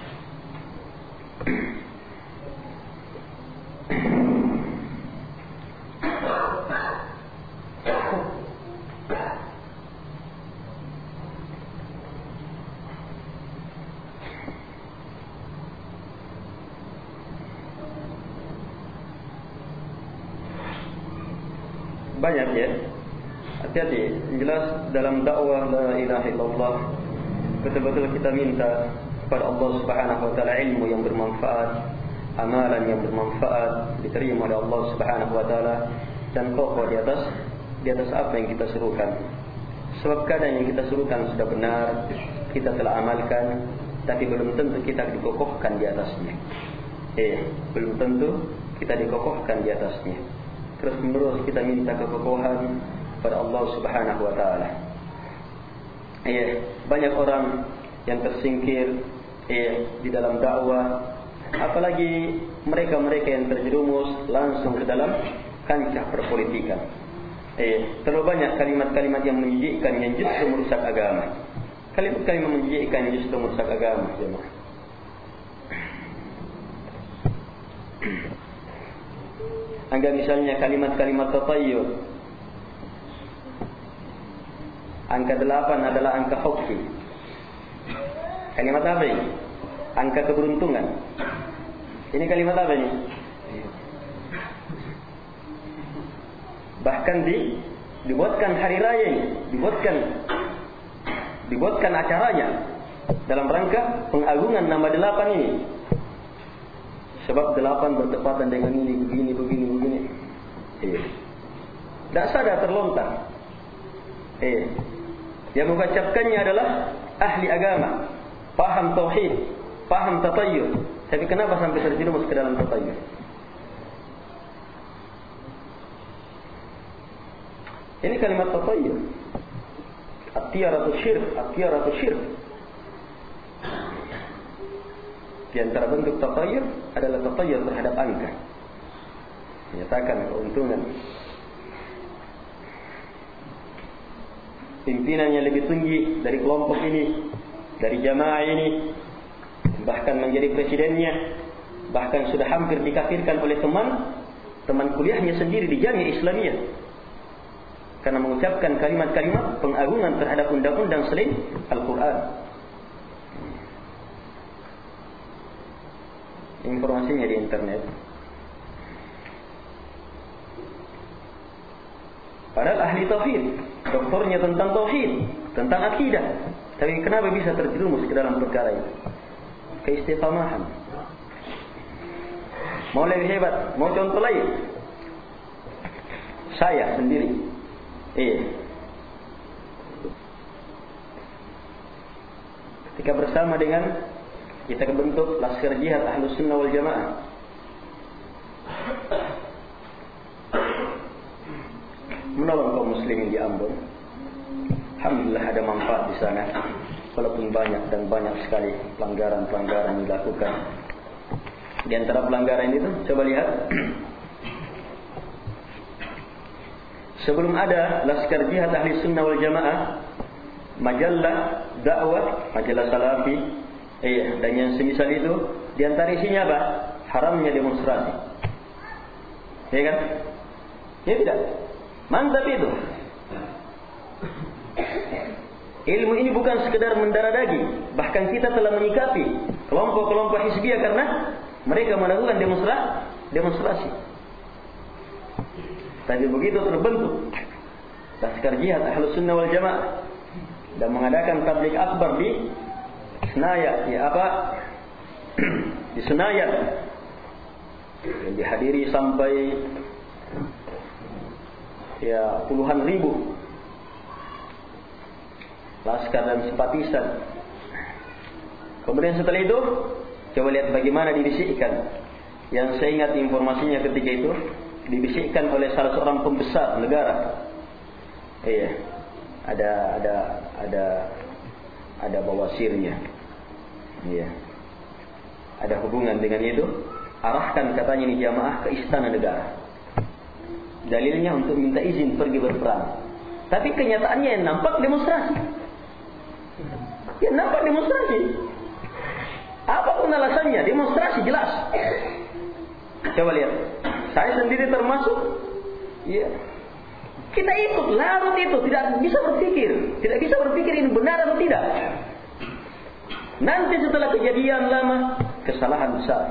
Banyak ya. Hati-hati. Jelas dalam dakwah la ilaha illallah betul-betul kita minta kepada Allah Subhanahu wa taala ilmu yang bermanfaat, amalan yang bermanfaat, diterima oleh Allah Subhanahu wa taala dan kokoh di atas di atas apa yang kita serukan. Sebab kadang yang kita serukan sudah benar, kita telah amalkan, tapi belum tentu kita dikokohkan di atasnya. Eh, belum tentu kita dikokohkan di atasnya. Terus menerus kita minta kekokohan kepada Allah Subhanahu wa taala. Eh, banyak orang yang tersingkir eh, di dalam dakwah, apalagi mereka-mereka yang terjerumus langsung ke dalam kancah perpolitikan. Eh, terlalu banyak kalimat-kalimat yang menjijikkan yang justru merusak agama. Kalimat-kalimat menjijikkan yang justru merusak agama. Anggap misalnya kalimat-kalimat tatayyur. Angka delapan adalah angka hoki. Kalimat apa ini? Angka keberuntungan. Ini kalimat apa ini? Bahkan di dibuatkan hari raya ini, dibuatkan dibuatkan acaranya dalam rangka pengagungan nama delapan ini. Sebab delapan bertepatan dengan ini, begini, begini, begini. Eh. Tak sadar terlontar. Eh. Yang mengucapkannya adalah ahli agama, paham tauhid, paham tatayyur. Tapi kenapa sampai terjerumus ke dalam tatayyur? Ini kalimat tatayyur. At-tiyaratu syirk, at-tiyaratu syirk. Di antara bentuk tatayyur adalah tatayyur terhadap angka. Menyatakan keuntungan. Pimpinannya lebih tinggi dari kelompok ini, dari jamaah ini, bahkan menjadi presidennya, bahkan sudah hampir dikafirkan oleh teman teman kuliahnya sendiri di Jamiah Islamiyah karena mengucapkan kalimat-kalimat pengagungan terhadap undang-undang selain Al-Quran. Informasinya di internet. Padahal ahli tauhid, doktornya tentang tauhid, tentang akidah. Tapi kenapa bisa terjerumus ke dalam perkara itu? Keistiqamahan. Mau lebih hebat, mau contoh lain? Saya sendiri. Eh. Ketika bersama dengan kita bentuk Laskar Jihad Ahlus Sunnah wal Jamaah. Menolong kaum muslimin di Ambon. Alhamdulillah ada manfaat di sana. Walaupun banyak dan banyak sekali pelanggaran-pelanggaran yang dilakukan. Di antara pelanggaran itu, coba lihat. Sebelum ada Laskar Jihad Ahli Sunnah wal Jamaah, majalah dakwah, majalah salafi, iya, dan yang semisal itu, di antara isinya apa? Haramnya demonstrasi. Ya kan? Ya tidak? Mantap itu. Ilmu ini bukan sekedar mendarah daging. Bahkan kita telah menyikapi kelompok-kelompok hizbiyah karena mereka melakukan demonstrasi. demonstrasi. Tapi begitu terbentuk Laskar Jihad Ahlus Sunnah wal Jamaah dan mengadakan tabligh akbar di Senayan, ya apa? Di Senayan. Yang dihadiri sampai ya puluhan ribu laskar dan simpatisan. Kemudian setelah itu, coba lihat bagaimana dibisikkan. Yang saya ingat informasinya ketika itu dibisikkan oleh salah seorang pembesar negara. Iya, ada ada ada ada bawasirnya. Iya, ada hubungan dengan itu. Arahkan katanya ini jamaah ke istana negara. Dalilnya untuk minta izin pergi berperang. Tapi kenyataannya yang nampak demonstrasi. Ya nampak demonstrasi. Apapun alasannya, demonstrasi jelas. Coba lihat. Saya sendiri termasuk. Ya. Kita ikut larut itu, tidak bisa berpikir, tidak bisa berpikir ini benar atau tidak. Nanti setelah kejadian lama, kesalahan besar.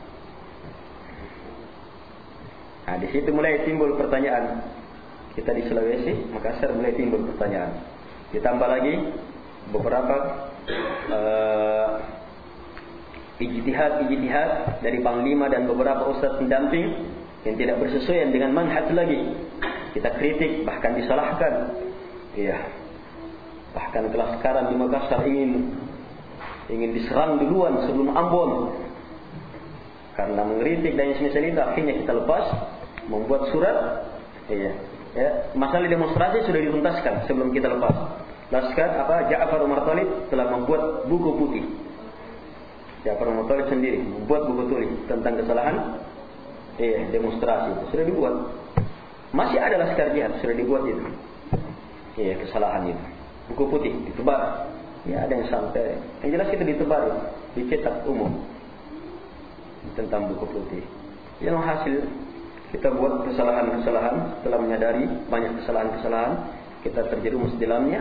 Nah, di situ mulai timbul pertanyaan. Kita di Sulawesi, Makassar mulai timbul pertanyaan. Ditambah lagi beberapa uh, ijtihad-ijtihad dari panglima dan beberapa ustaz pendamping yang tidak bersesuaian dengan manhaj lagi. Kita kritik, bahkan disalahkan. Iya. Bahkan kelas sekarang di Makassar ingin ingin diserang duluan sebelum Ambon. Karena mengkritik dan semisal itu, akhirnya kita lepas membuat surat. Iya. Ya, masalah demonstrasi sudah dituntaskan sebelum kita lepas. Laskar apa Ja'far Umar Thalib telah membuat buku putih. Ja'far Umar Thalib sendiri membuat buku tulis tentang kesalahan iya, demonstrasi. Sudah dibuat. Masih ada Laskar Jihad sudah dibuat itu. Iya, kesalahan itu. Buku putih ditebar. Ya, ada yang sampai. Yang jelas itu ditebar, dicetak umum tentang buku putih. Yang hasil kita buat kesalahan-kesalahan, setelah menyadari banyak kesalahan-kesalahan, kita terjerumus di dalamnya,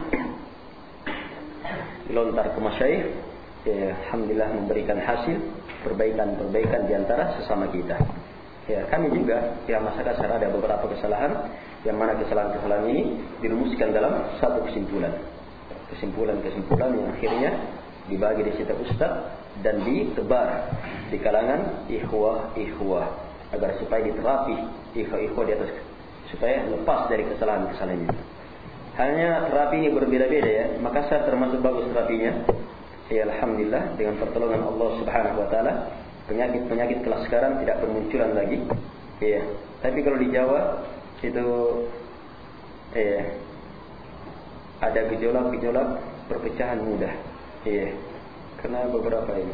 dilontar ke masyayikh, ya, alhamdulillah memberikan hasil perbaikan-perbaikan di antara sesama kita. Ya, kami juga ya masyarakat ada beberapa kesalahan, yang mana kesalahan-kesalahan ini dirumuskan dalam satu kesimpulan. Kesimpulan-kesimpulan yang akhirnya dibagi di setiap ustaz dan ditebar di kalangan ikhwah-ikhwah agar supaya diterapi ikhwah-ikhwah di atas, supaya lepas dari kesalahan-kesalahan ini. Hanya terapi ini berbeda-beda ya. Makassar termasuk bagus terapinya. Ya alhamdulillah dengan pertolongan Allah Subhanahu wa taala, penyakit-penyakit kelas sekarang tidak bermunculan lagi. Ya. Tapi kalau di Jawa itu eh ada gejolak-gejolak perpecahan mudah. Iya. Karena beberapa ini.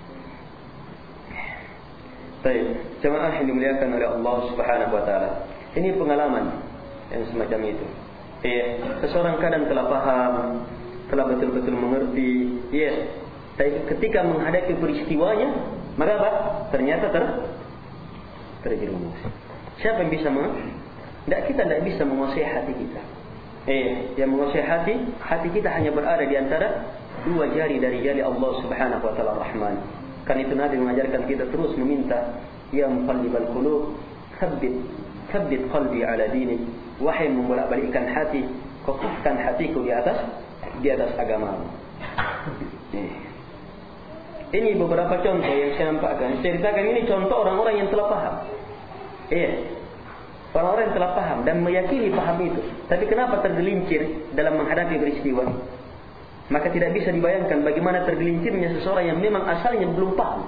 Baik, jemaah yang dimuliakan oleh Allah Subhanahu wa taala. Ini pengalaman yang semacam itu. Iya, seseorang kadang telah paham, telah betul-betul mengerti, iya. Tapi ketika menghadapi peristiwanya, maka apa? Ternyata ter terjerumus. Siapa yang bisa meng? Tidak, kita tidak bisa menguasai hati kita. Eh, yang menguasai hati, hati kita hanya berada di antara dua jari dari jari Allah Subhanahu wa taala Rahman. Kan itu Nabi mengajarkan kita terus meminta, ya muqallibal qulub, tsabbit tsabbit qalbi ala dinik. Wahai membolak-balikkan hati, kokohkan hatiku di atas di atas agamamu. Eh. Ini beberapa contoh yang saya nampakkan. Saya ceritakan ini contoh orang-orang yang telah paham. Iya. Orang-orang yang telah paham dan meyakini paham itu. Tapi kenapa tergelincir dalam menghadapi peristiwa? Maka tidak bisa dibayangkan bagaimana tergelincirnya seseorang yang memang asalnya belum paham.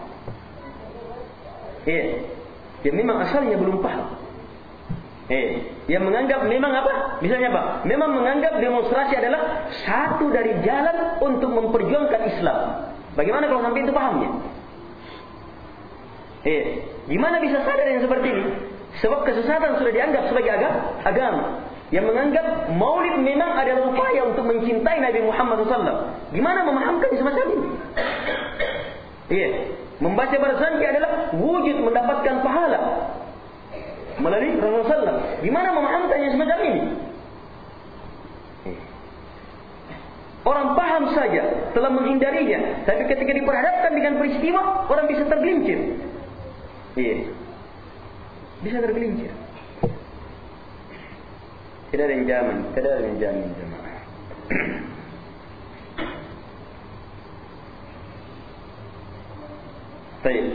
Iya. Yang memang asalnya belum paham. Eh, yang menganggap memang apa? Misalnya apa? Memang menganggap demonstrasi adalah satu dari jalan untuk memperjuangkan Islam. Bagaimana kalau sampai itu pahamnya? Eh, gimana bisa sadar yang seperti ini? Sebab kesesatan sudah dianggap sebagai agama. Yang menganggap maulid memang adalah upaya untuk mencintai Nabi Muhammad shallallahu alaihi wasallam. Gimana memahamkan semacam ini? Iya, membaca barzanji adalah wujud mendapatkan pahala melalui Rasulullah shallallahu alaihi wasallam. Gimana memahamkannya semacam ini? Orang paham saja telah menghindarinya, tapi ketika diperhadapkan dengan peristiwa, orang bisa tergelincir. Iya, bisa tergelincir. Tidak ada yang jamin, tidak ada yang jamin jemaah. Baik.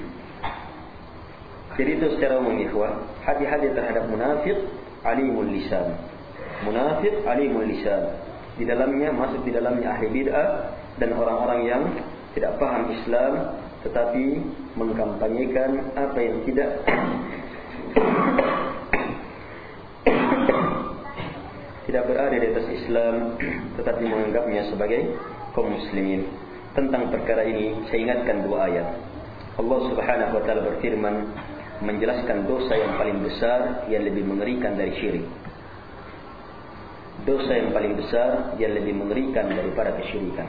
Jadi itu secara umum ikhwah, hati-hati terhadap munafik alimul lisan. Munafik alimul lisan. Di dalamnya masuk di dalamnya ahli bid'ah dan orang-orang yang tidak paham Islam tetapi mengkampanyekan apa yang tidak tidak berada di atas Islam tetapi menganggapnya sebagai kaum muslimin. Tentang perkara ini saya ingatkan dua ayat. Allah Subhanahu wa taala berfirman menjelaskan dosa yang paling besar yang lebih mengerikan dari syirik. Dosa yang paling besar yang lebih mengerikan daripada kesyirikan.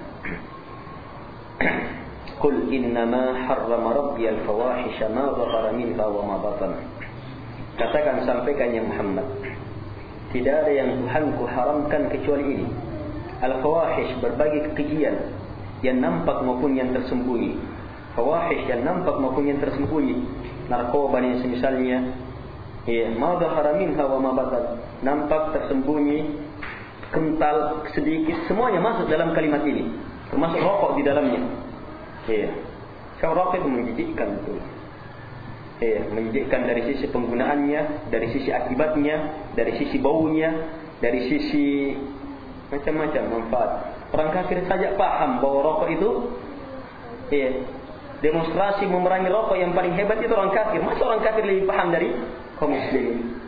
Qul innama harrama rabbi al-fawahisha ma dhahara minha wa ma batan. Katakan, sampaikan ya Muhammad, tidak ada yang Tuhanku haramkan kecuali ini. Al-fawahish, berbagai kekejian yang nampak maupun yang tersembunyi. Fawahish yang nampak maupun yang tersembunyi. Narkoba dan semisalnya. Ya, ma dhahara minha wa ma batan. Nampak, tersembunyi, kental, sedikit, semuanya masuk dalam kalimat ini. Termasuk rokok di dalamnya. Iya. Kalau rokok itu menjijikkan betul. Iya, menjijikkan dari sisi penggunaannya, dari sisi akibatnya, dari sisi baunya, dari sisi macam-macam manfaat. Orang kafir saja paham bahwa rokok itu, iya, demonstrasi memerangi rokok yang paling hebat itu orang kafir. Masa orang kafir lebih paham dari kaum muslimin?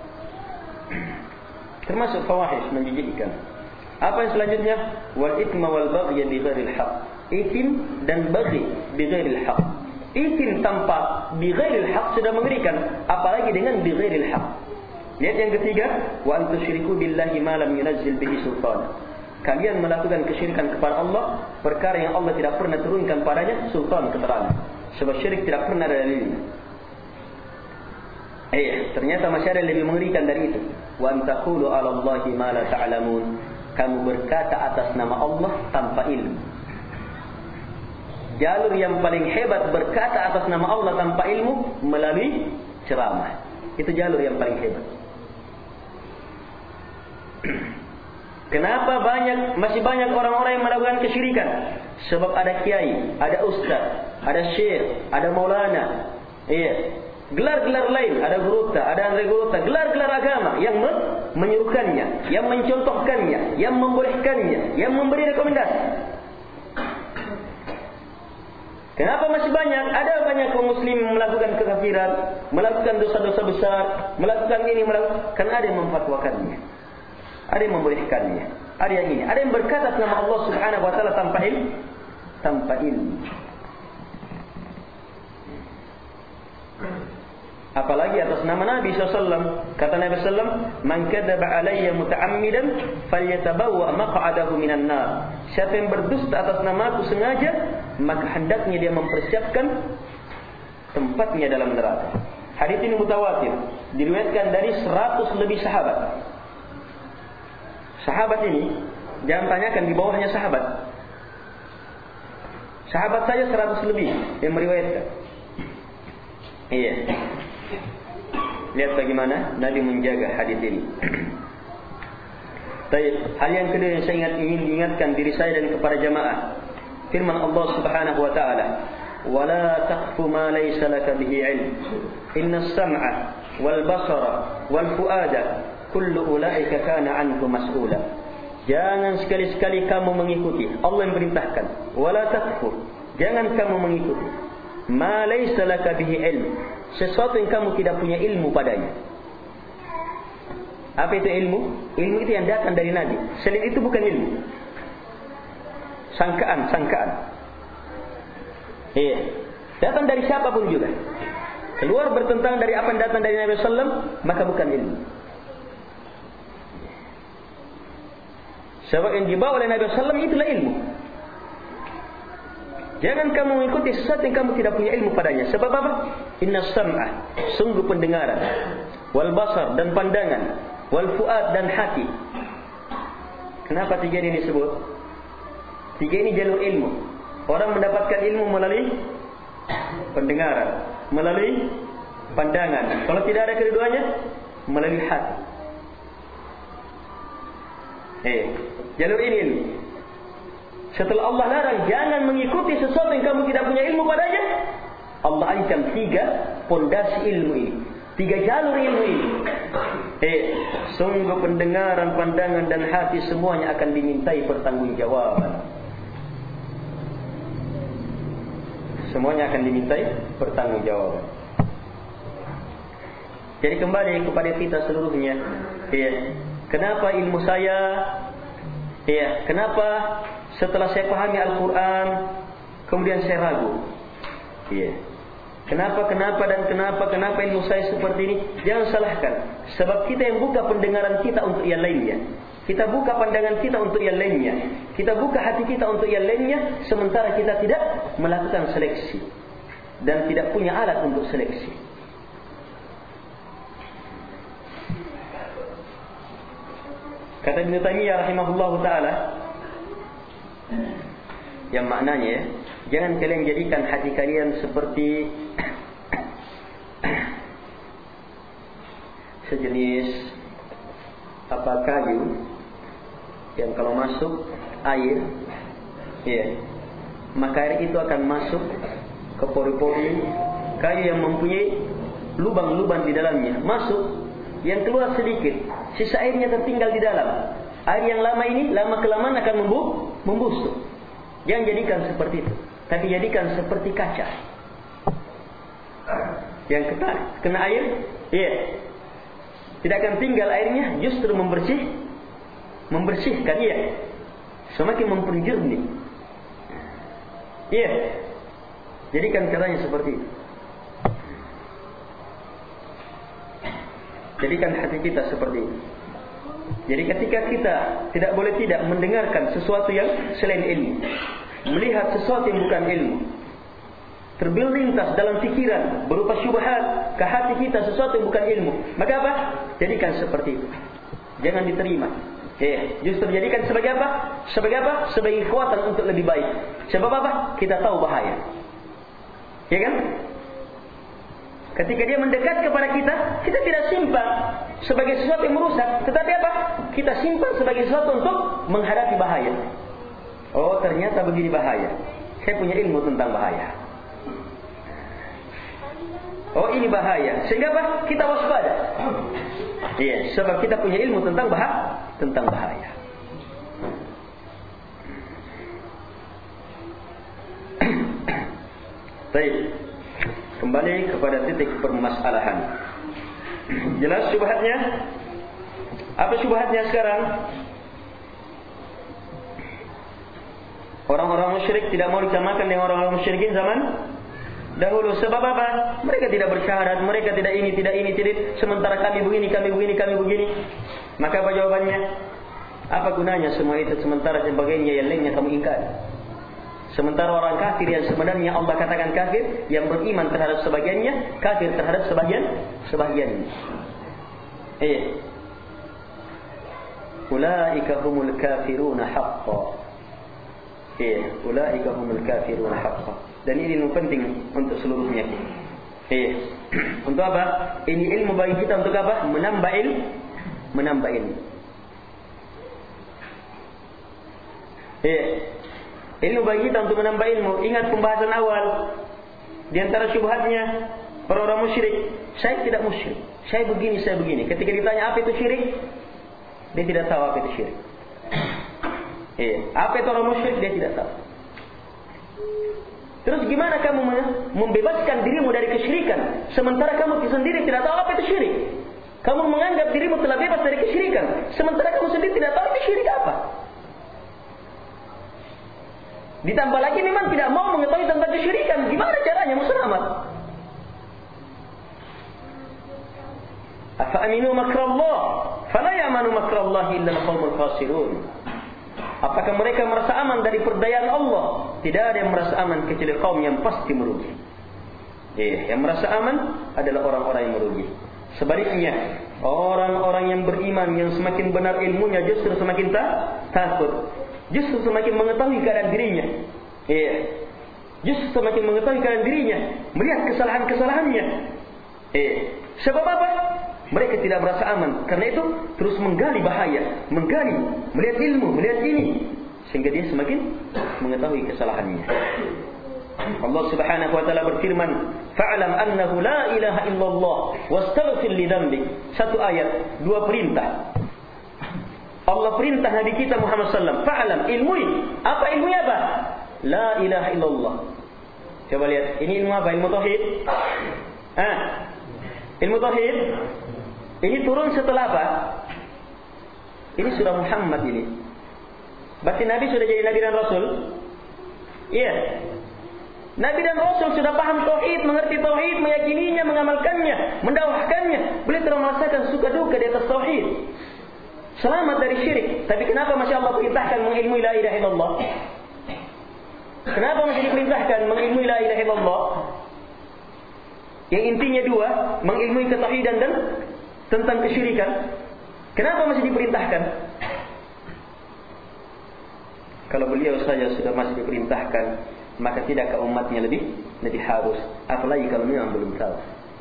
Termasuk fawahish, menjijikkan. Apa yang selanjutnya? Wal ithma wal baghy bi ghairil haqq. Ithim dan baghy bi ghairil haqq. Ithim tanpa bi ghairil haqq sudah mengerikan, apalagi dengan bi ghairil haqq. Lihat yang ketiga, wa an tusyriku billahi ma lam yunzil bihi sultan. Kalian melakukan kesyirikan kepada Allah perkara yang Allah tidak pernah turunkan padanya sultan, keterangan. Sebab syirik tidak pernah ada dalilnya. Eh, ternyata masih ada yang lebih mengerikan dari itu. Wa antaqulu 'ala Allahi ma la ta'lamun. Kamu berkata atas nama Allah tanpa ilmu. Jalur yang paling hebat berkata atas nama Allah tanpa ilmu melalui ceramah. Itu jalur yang paling hebat. Kenapa banyak masih banyak orang-orang yang melakukan kesyirikan? Sebab ada kiai, ada ustaz, ada syekh, ada maulana. Iya. Gelar-gelar lain, ada guruta, ada andre guruta, gelar-gelar agama yang menyuruhkannya, yang mencontohkannya, yang membolehkannya, yang memberi rekomendasi. Kenapa masih banyak? Ada banyak kaum muslim melakukan kekafiran, melakukan dosa-dosa besar, melakukan ini, melakukan, kan ada yang memfatwakannya, ada yang membolehkannya, ada yang ini, ada yang berkata nama Allah Subhanahu wa taala tanpa ilmu, tanpa ilmu. Apalagi atas nama Nabi sallallahu alaihi wasallam. Kata Nabi sallallahu alaihi wasallam, "Man kadzaba alayya muta'ammidan falyatabawwa maq'adahu minan nar." Siapa yang berdusta atas nama aku sengaja, maka hendaknya dia mempersiapkan tempatnya dalam neraka. Hadis ini mutawatir, diriwayatkan dari seratus lebih sahabat. Sahabat ini jangan tanyakan di bawahnya sahabat. Sahabat saja seratus lebih yang meriwayatkan. Iya. Lihat bagaimana Nabi menjaga hadis ini. Baik, hal yang kedua yang saya ingat, ingin ingatkan diri saya dan kepada jamaah. Firman Allah Subhanahu wa taala, "Wa la taqfu ma laysa laka bihi 'ilm. Inna as-sam'a wal basara wal fu'ada kullu ulaika kana 'anhu mas'ula." Jangan sekali-sekali kamu mengikuti. Allah yang perintahkan, "Wa la taqfu." Jangan kamu mengikuti ma laysa laka bihi 'ilm. Sesuatu yang kamu tidak punya ilmu padanya. Apa itu ilmu? Ilmu itu yang datang dari Nabi. Selain itu bukan ilmu. Sangkaan, sangkaan. Iya. Datang dari siapapun juga. Keluar bertentang dari apa yang datang dari Nabi sallallahu alaihi wasallam, maka bukan ilmu. Sebab yang dibawa oleh Nabi sallallahu alaihi wasallam itulah ilmu. Jangan kamu mengikuti sesuatu yang kamu tidak punya ilmu padanya. Sebab apa? Inna sam'a, sungguh pendengaran, wal basar dan pandangan, wal fuad dan hati. Kenapa tiga ini disebut? Tiga ini jalur ilmu. Orang mendapatkan ilmu melalui pendengaran, melalui pandangan. Kalau tidak ada keduanya, melalui hati. Eh, jalur ini ilmu. Setelah Allah larang jangan mengikuti sesuatu yang kamu tidak punya ilmu padanya, Allah ancam tiga pondasi ilmu ini, tiga jalur ilmu ini. Eh, sungguh pendengaran, pandangan dan hati semuanya akan dimintai pertanggungjawaban. Semuanya akan dimintai pertanggungjawaban. Jadi kembali kepada kita seluruhnya. Eh, kenapa ilmu saya? Eh, kenapa setelah saya pahami Al-Quran kemudian saya ragu? Iya. Kenapa, kenapa dan kenapa, kenapa ilmu saya seperti ini? Jangan salahkan. Sebab kita yang buka pendengaran kita untuk yang lainnya. Kita buka pandangan kita untuk yang lainnya. Kita buka hati kita untuk yang lainnya. Sementara kita tidak melakukan seleksi. Dan tidak punya alat untuk seleksi. Kata Ibnu Taimiyah rahimahullahu ta'ala, yang maknanya, jangan kalian jadikan hati kalian seperti sejenis apa kayu yang kalau masuk air, ya, maka air itu akan masuk ke pori-pori kayu yang mempunyai lubang-lubang di dalamnya, masuk, yang keluar sedikit, sisa airnya tertinggal di dalam. Air yang lama ini lama kelamaan akan membusuk. Jangan jadikan seperti itu, tapi jadikan seperti kaca yang kena, kena air, ya, tidak akan tinggal airnya, justru membersih, membersihkan, ya, semakin memperjernih. Ya, jadikan katanya seperti itu. Jadikan hati kita seperti itu. Jadi ketika kita tidak boleh tidak mendengarkan sesuatu yang selain ilmu, melihat sesuatu yang bukan ilmu, terbil lintas dalam pikiran berupa syubhat ke hati kita sesuatu yang bukan ilmu, maka apa? Jadikan seperti itu. Jangan diterima. Eh, justru jadikan sebagai apa? Sebagai apa? Sebagai kekuatan untuk lebih baik. Sebab apa? Kita tahu bahaya. Ya kan? Ketika dia mendekat kepada kita, kita tidak simpan sebagai sesuatu yang merusak, tetapi apa? Kita simpan sebagai sesuatu untuk menghadapi bahaya. Oh, ternyata begini bahaya. Saya punya ilmu tentang bahaya. Oh, ini bahaya. Sehingga apa? Kita waspada. Iya, sebab kita punya ilmu tentang bahaya, tentang bahaya. Baik. Kembali kepada titik permasalahan. Jelas syubhatnya? Apa syubhatnya sekarang? Orang-orang musyrik tidak mau disamakan dengan orang-orang musyrikin zaman dahulu. Sebab apa? Mereka tidak bersyahadat, mereka tidak ini, tidak ini, tidak. Sementara kami begini, kami begini, kami begini. Maka apa jawabannya? Apa gunanya semua itu sementara sebagainya yang lainnya kamu ingkar? Sementara orang kafir yang sebenarnya Allah katakan kafir, yang beriman terhadap sebagiannya, kafir terhadap sebagian sebagiannya. Eh, ulaika humul kafiruna haqqan. Eh, ulaika humul kafiruna haqqan. Dan ini ilmu penting untuk seluruhnya. Eh, untuk apa? Ini ilmu bagi kita untuk apa? Menambah ilmu, menambah ilmu. Eh, ilmu bagi kita untuk menambah ilmu. Ingat pembahasan awal. Di antara syubhatnya para orang musyrik, saya tidak musyrik, saya begini, saya begini. Ketika ditanya apa itu syirik, dia tidak tahu apa itu syirik. Eh, apa itu orang musyrik, dia tidak tahu. Terus gimana kamu membebaskan dirimu dari kesyirikan, sementara kamu sendiri tidak tahu apa itu syirik? Kamu menganggap dirimu telah bebas dari kesyirikan, sementara kamu sendiri tidak tahu itu syirik apa? Ditambah lagi memang tidak mau mengetahui tentang kesyirikan. Gimana caranya mau selamat? Afa aminu makrallah fala ya'manu makrallahi illa al-qaumul khasirun. Apakah mereka merasa aman dari perdayaan Allah? Tidak ada yang merasa aman kecuali kaum yang pasti merugi. Eh, yang merasa aman adalah orang-orang yang merugi. Sebaliknya, orang-orang yang beriman yang semakin benar ilmunya justru semakin tak takut. Justru semakin mengetahui keadaan dirinya. Iya. Justru semakin mengetahui keadaan dirinya, melihat kesalahan-kesalahannya. Iya. Sebab apa? Mereka tidak merasa aman. Karena itu terus menggali bahaya, menggali, melihat ilmu, melihat ini, sehingga dia semakin mengetahui kesalahannya. Allah Subhanahu wa taala berfirman, "Fa'lam annahu la ilaha illallah wastaghfir li dhanbik." Satu ayat, dua perintah. Allah perintah Nabi kita Muhammad sallallahu alaihi wasallam, fa'lam, ilmui. Apa ilmunya apa? La ilaha illallah. Coba lihat, ini ilmu apa? Ilmu tauhid. Ah. Ilmu tauhid. Ini turun setelah apa? Ini surah Muhammad ini. Berarti Nabi sudah jadi Nabi dan Rasul? Iya. Nabi dan Rasul sudah paham tauhid, mengerti tauhid, meyakininya, mengamalkannya, mendakwahkannya. Beliau telah merasakan suka duka di atas tauhid. Selamat dari syirik. Tapi kenapa masih Allah perintahkan mengilmui la ilaha illallah? Kenapa masih diperintahkan mengilmui la ilaha illallah? Yang intinya dua, mengilmui ketauhidan dan tentang kesyirikan. Kenapa masih diperintahkan? Kalau beliau saja sudah masih diperintahkan, maka tidakkah umatnya lebih lebih harus? Apalagi kalau memang belum tahu.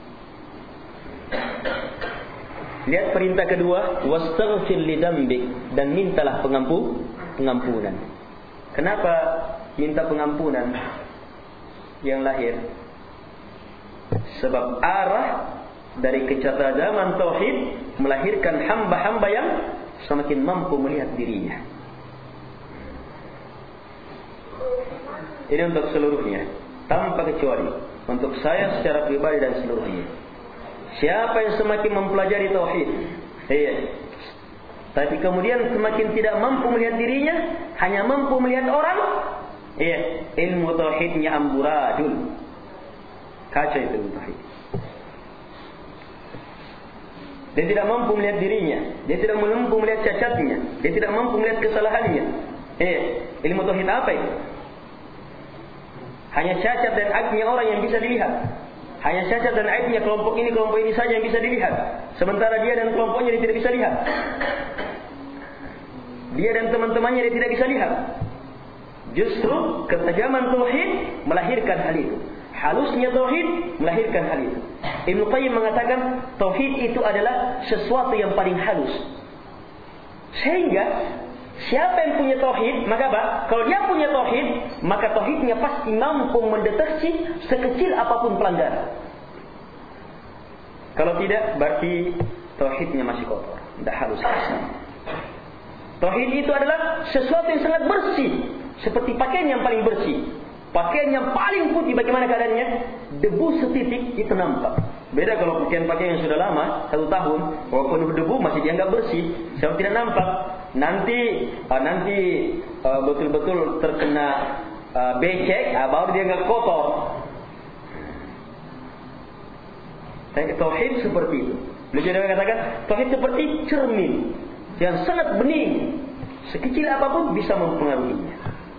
Lihat perintah kedua, wastaghfir li dhanbik, dan mintalah pengampu, pengampunan. Kenapa minta pengampunan yang lahir? Sebab arah dari kecerdasan tauhid melahirkan hamba-hamba yang semakin mampu melihat dirinya. Ini untuk seluruhnya, tanpa kecuali. Untuk saya secara pribadi dan seluruhnya. Siapa yang semakin mempelajari tauhid, iya, tapi kemudian semakin tidak mampu melihat dirinya, hanya mampu melihat orang, iya, ilmu tauhidnya amburadul. Kaca itu ilmu tauhid. Dia tidak mampu melihat dirinya, dia tidak mampu melihat cacatnya, dia tidak mampu melihat kesalahannya. Iya, ilmu tauhid apa itu? Hanya cacat dan aibnya orang yang bisa dilihat. Hanya cacat dan aibnya kelompok ini, kelompok ini saja yang bisa dilihat. Sementara dia dan kelompoknya dia tidak bisa lihat. Dia dan teman-temannya dia tidak bisa lihat. Justru ketajaman tauhid melahirkan hal itu. Halusnya tauhid melahirkan hal itu. Ibnu Qayyim mengatakan tauhid itu adalah sesuatu yang paling halus. Sehingga siapa yang punya tauhid, maka apa? Kalau dia punya tauhid, maka tauhidnya pasti mampu mendeteksi sekecil apapun pelanggaran. Kalau tidak, berarti tauhidnya masih kotor, tidak halus. Tauhid itu adalah sesuatu yang sangat bersih, seperti pakaian yang paling bersih. Pakaian yang paling putih bagaimana keadaannya? Debu setitik itu nampak. Beda kalau pakaian-pakaian yang sudah lama, satu tahun, kalau penuh debu masih dianggap bersih, sebab tidak nampak. Nanti uh, nanti uh, betul-betul terkena uh, becek, uh, baru dianggap kotor. Tauhid seperti itu. Beliau juga katakan tauhid seperti cermin yang sangat bening, sekecil apapun bisa mempengaruhinya.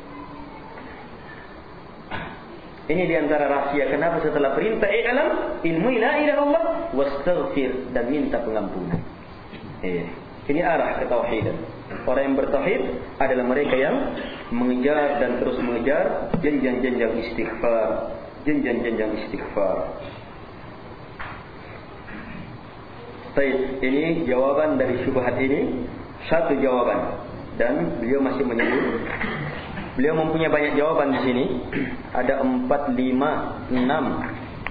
Ini diantara rahasia kenapa setelah perintah i'lam ilmu la ilaha illallah wastaghfir, dan minta pengampunan. Eh, ini arah ketauhidan. Orang yang bertauhid adalah mereka yang mengejar dan terus mengejar jenjang-jenjang istighfar, jenjang-jenjang istighfar. Baik, ini jawaban dari syubhat ini, satu jawaban, dan beliau masih menyebut. Beliau mempunyai banyak jawaban di sini. Ada empat, lima, enam,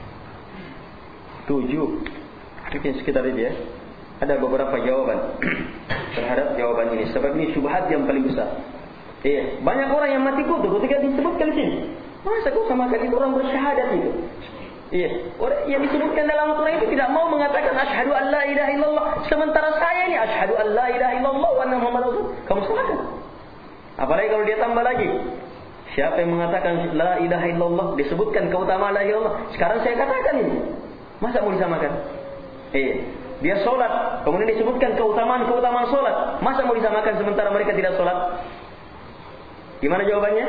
tujuh, mungkin sekitar itu ya. Ada beberapa jawaban terhadap jawaban ini. Sebab ini syubhat yang paling besar. Iya, banyak orang yang mati kutu ketika disebutkan di sini. Masa kok sama kali orang bersyahadat itu? Iya, orang yang disebutkan dalam Al-Quran itu tidak mau mengatakan asyhadu an la ilaha illallah. Sementara saya ini asyhadu an la ilaha illallah wa anna muhammadar rasul. Kamu salahkan. Apalagi kalau dia tambah lagi, siapa yang mengatakan la ilaha illallah, disebutkan keutamaan la ilaha illallah. Sekarang saya katakan ini, masa mau disamakan? Eh, dia solat, kemudian disebutkan keutamaan-keutamaan solat. Masa mau disamakan sementara mereka tidak solat? Gimana jawabannya?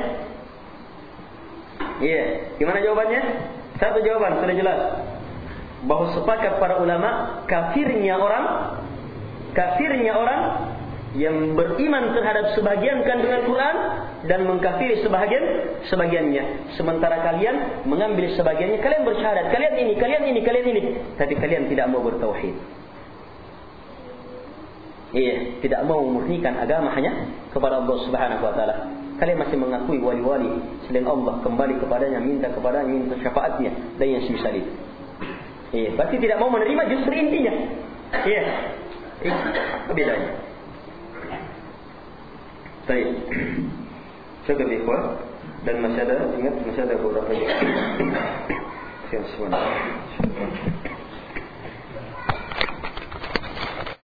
Iya, yeah. Gimana jawabannya? Satu jawaban sudah jelas, bahwa sepakat para ulama kafirnya orang, kafirnya orang yang beriman terhadap sebagian kandungan Quran dan mengkafiri sebagian sebagiannya. Sementara kalian mengambil sebagiannya, kalian bersyahadat, kalian ini, kalian ini, kalian ini, tapi kalian tidak mau bertauhid. Iya, tidak mau memurnikan agama hanya kepada Allah Subhanahu wa taala. Kalian masih mengakui wali-wali selain Allah, kembali kepadanya, minta kepadanya, minta syafaatnya dan yang semisal itu. Iya, berarti tidak mau menerima justru intinya. Iya. Ini bedanya. Baik. Cukup ikhwan, dan masih ada, ingat masih ada beberapa. Sekian semuanya.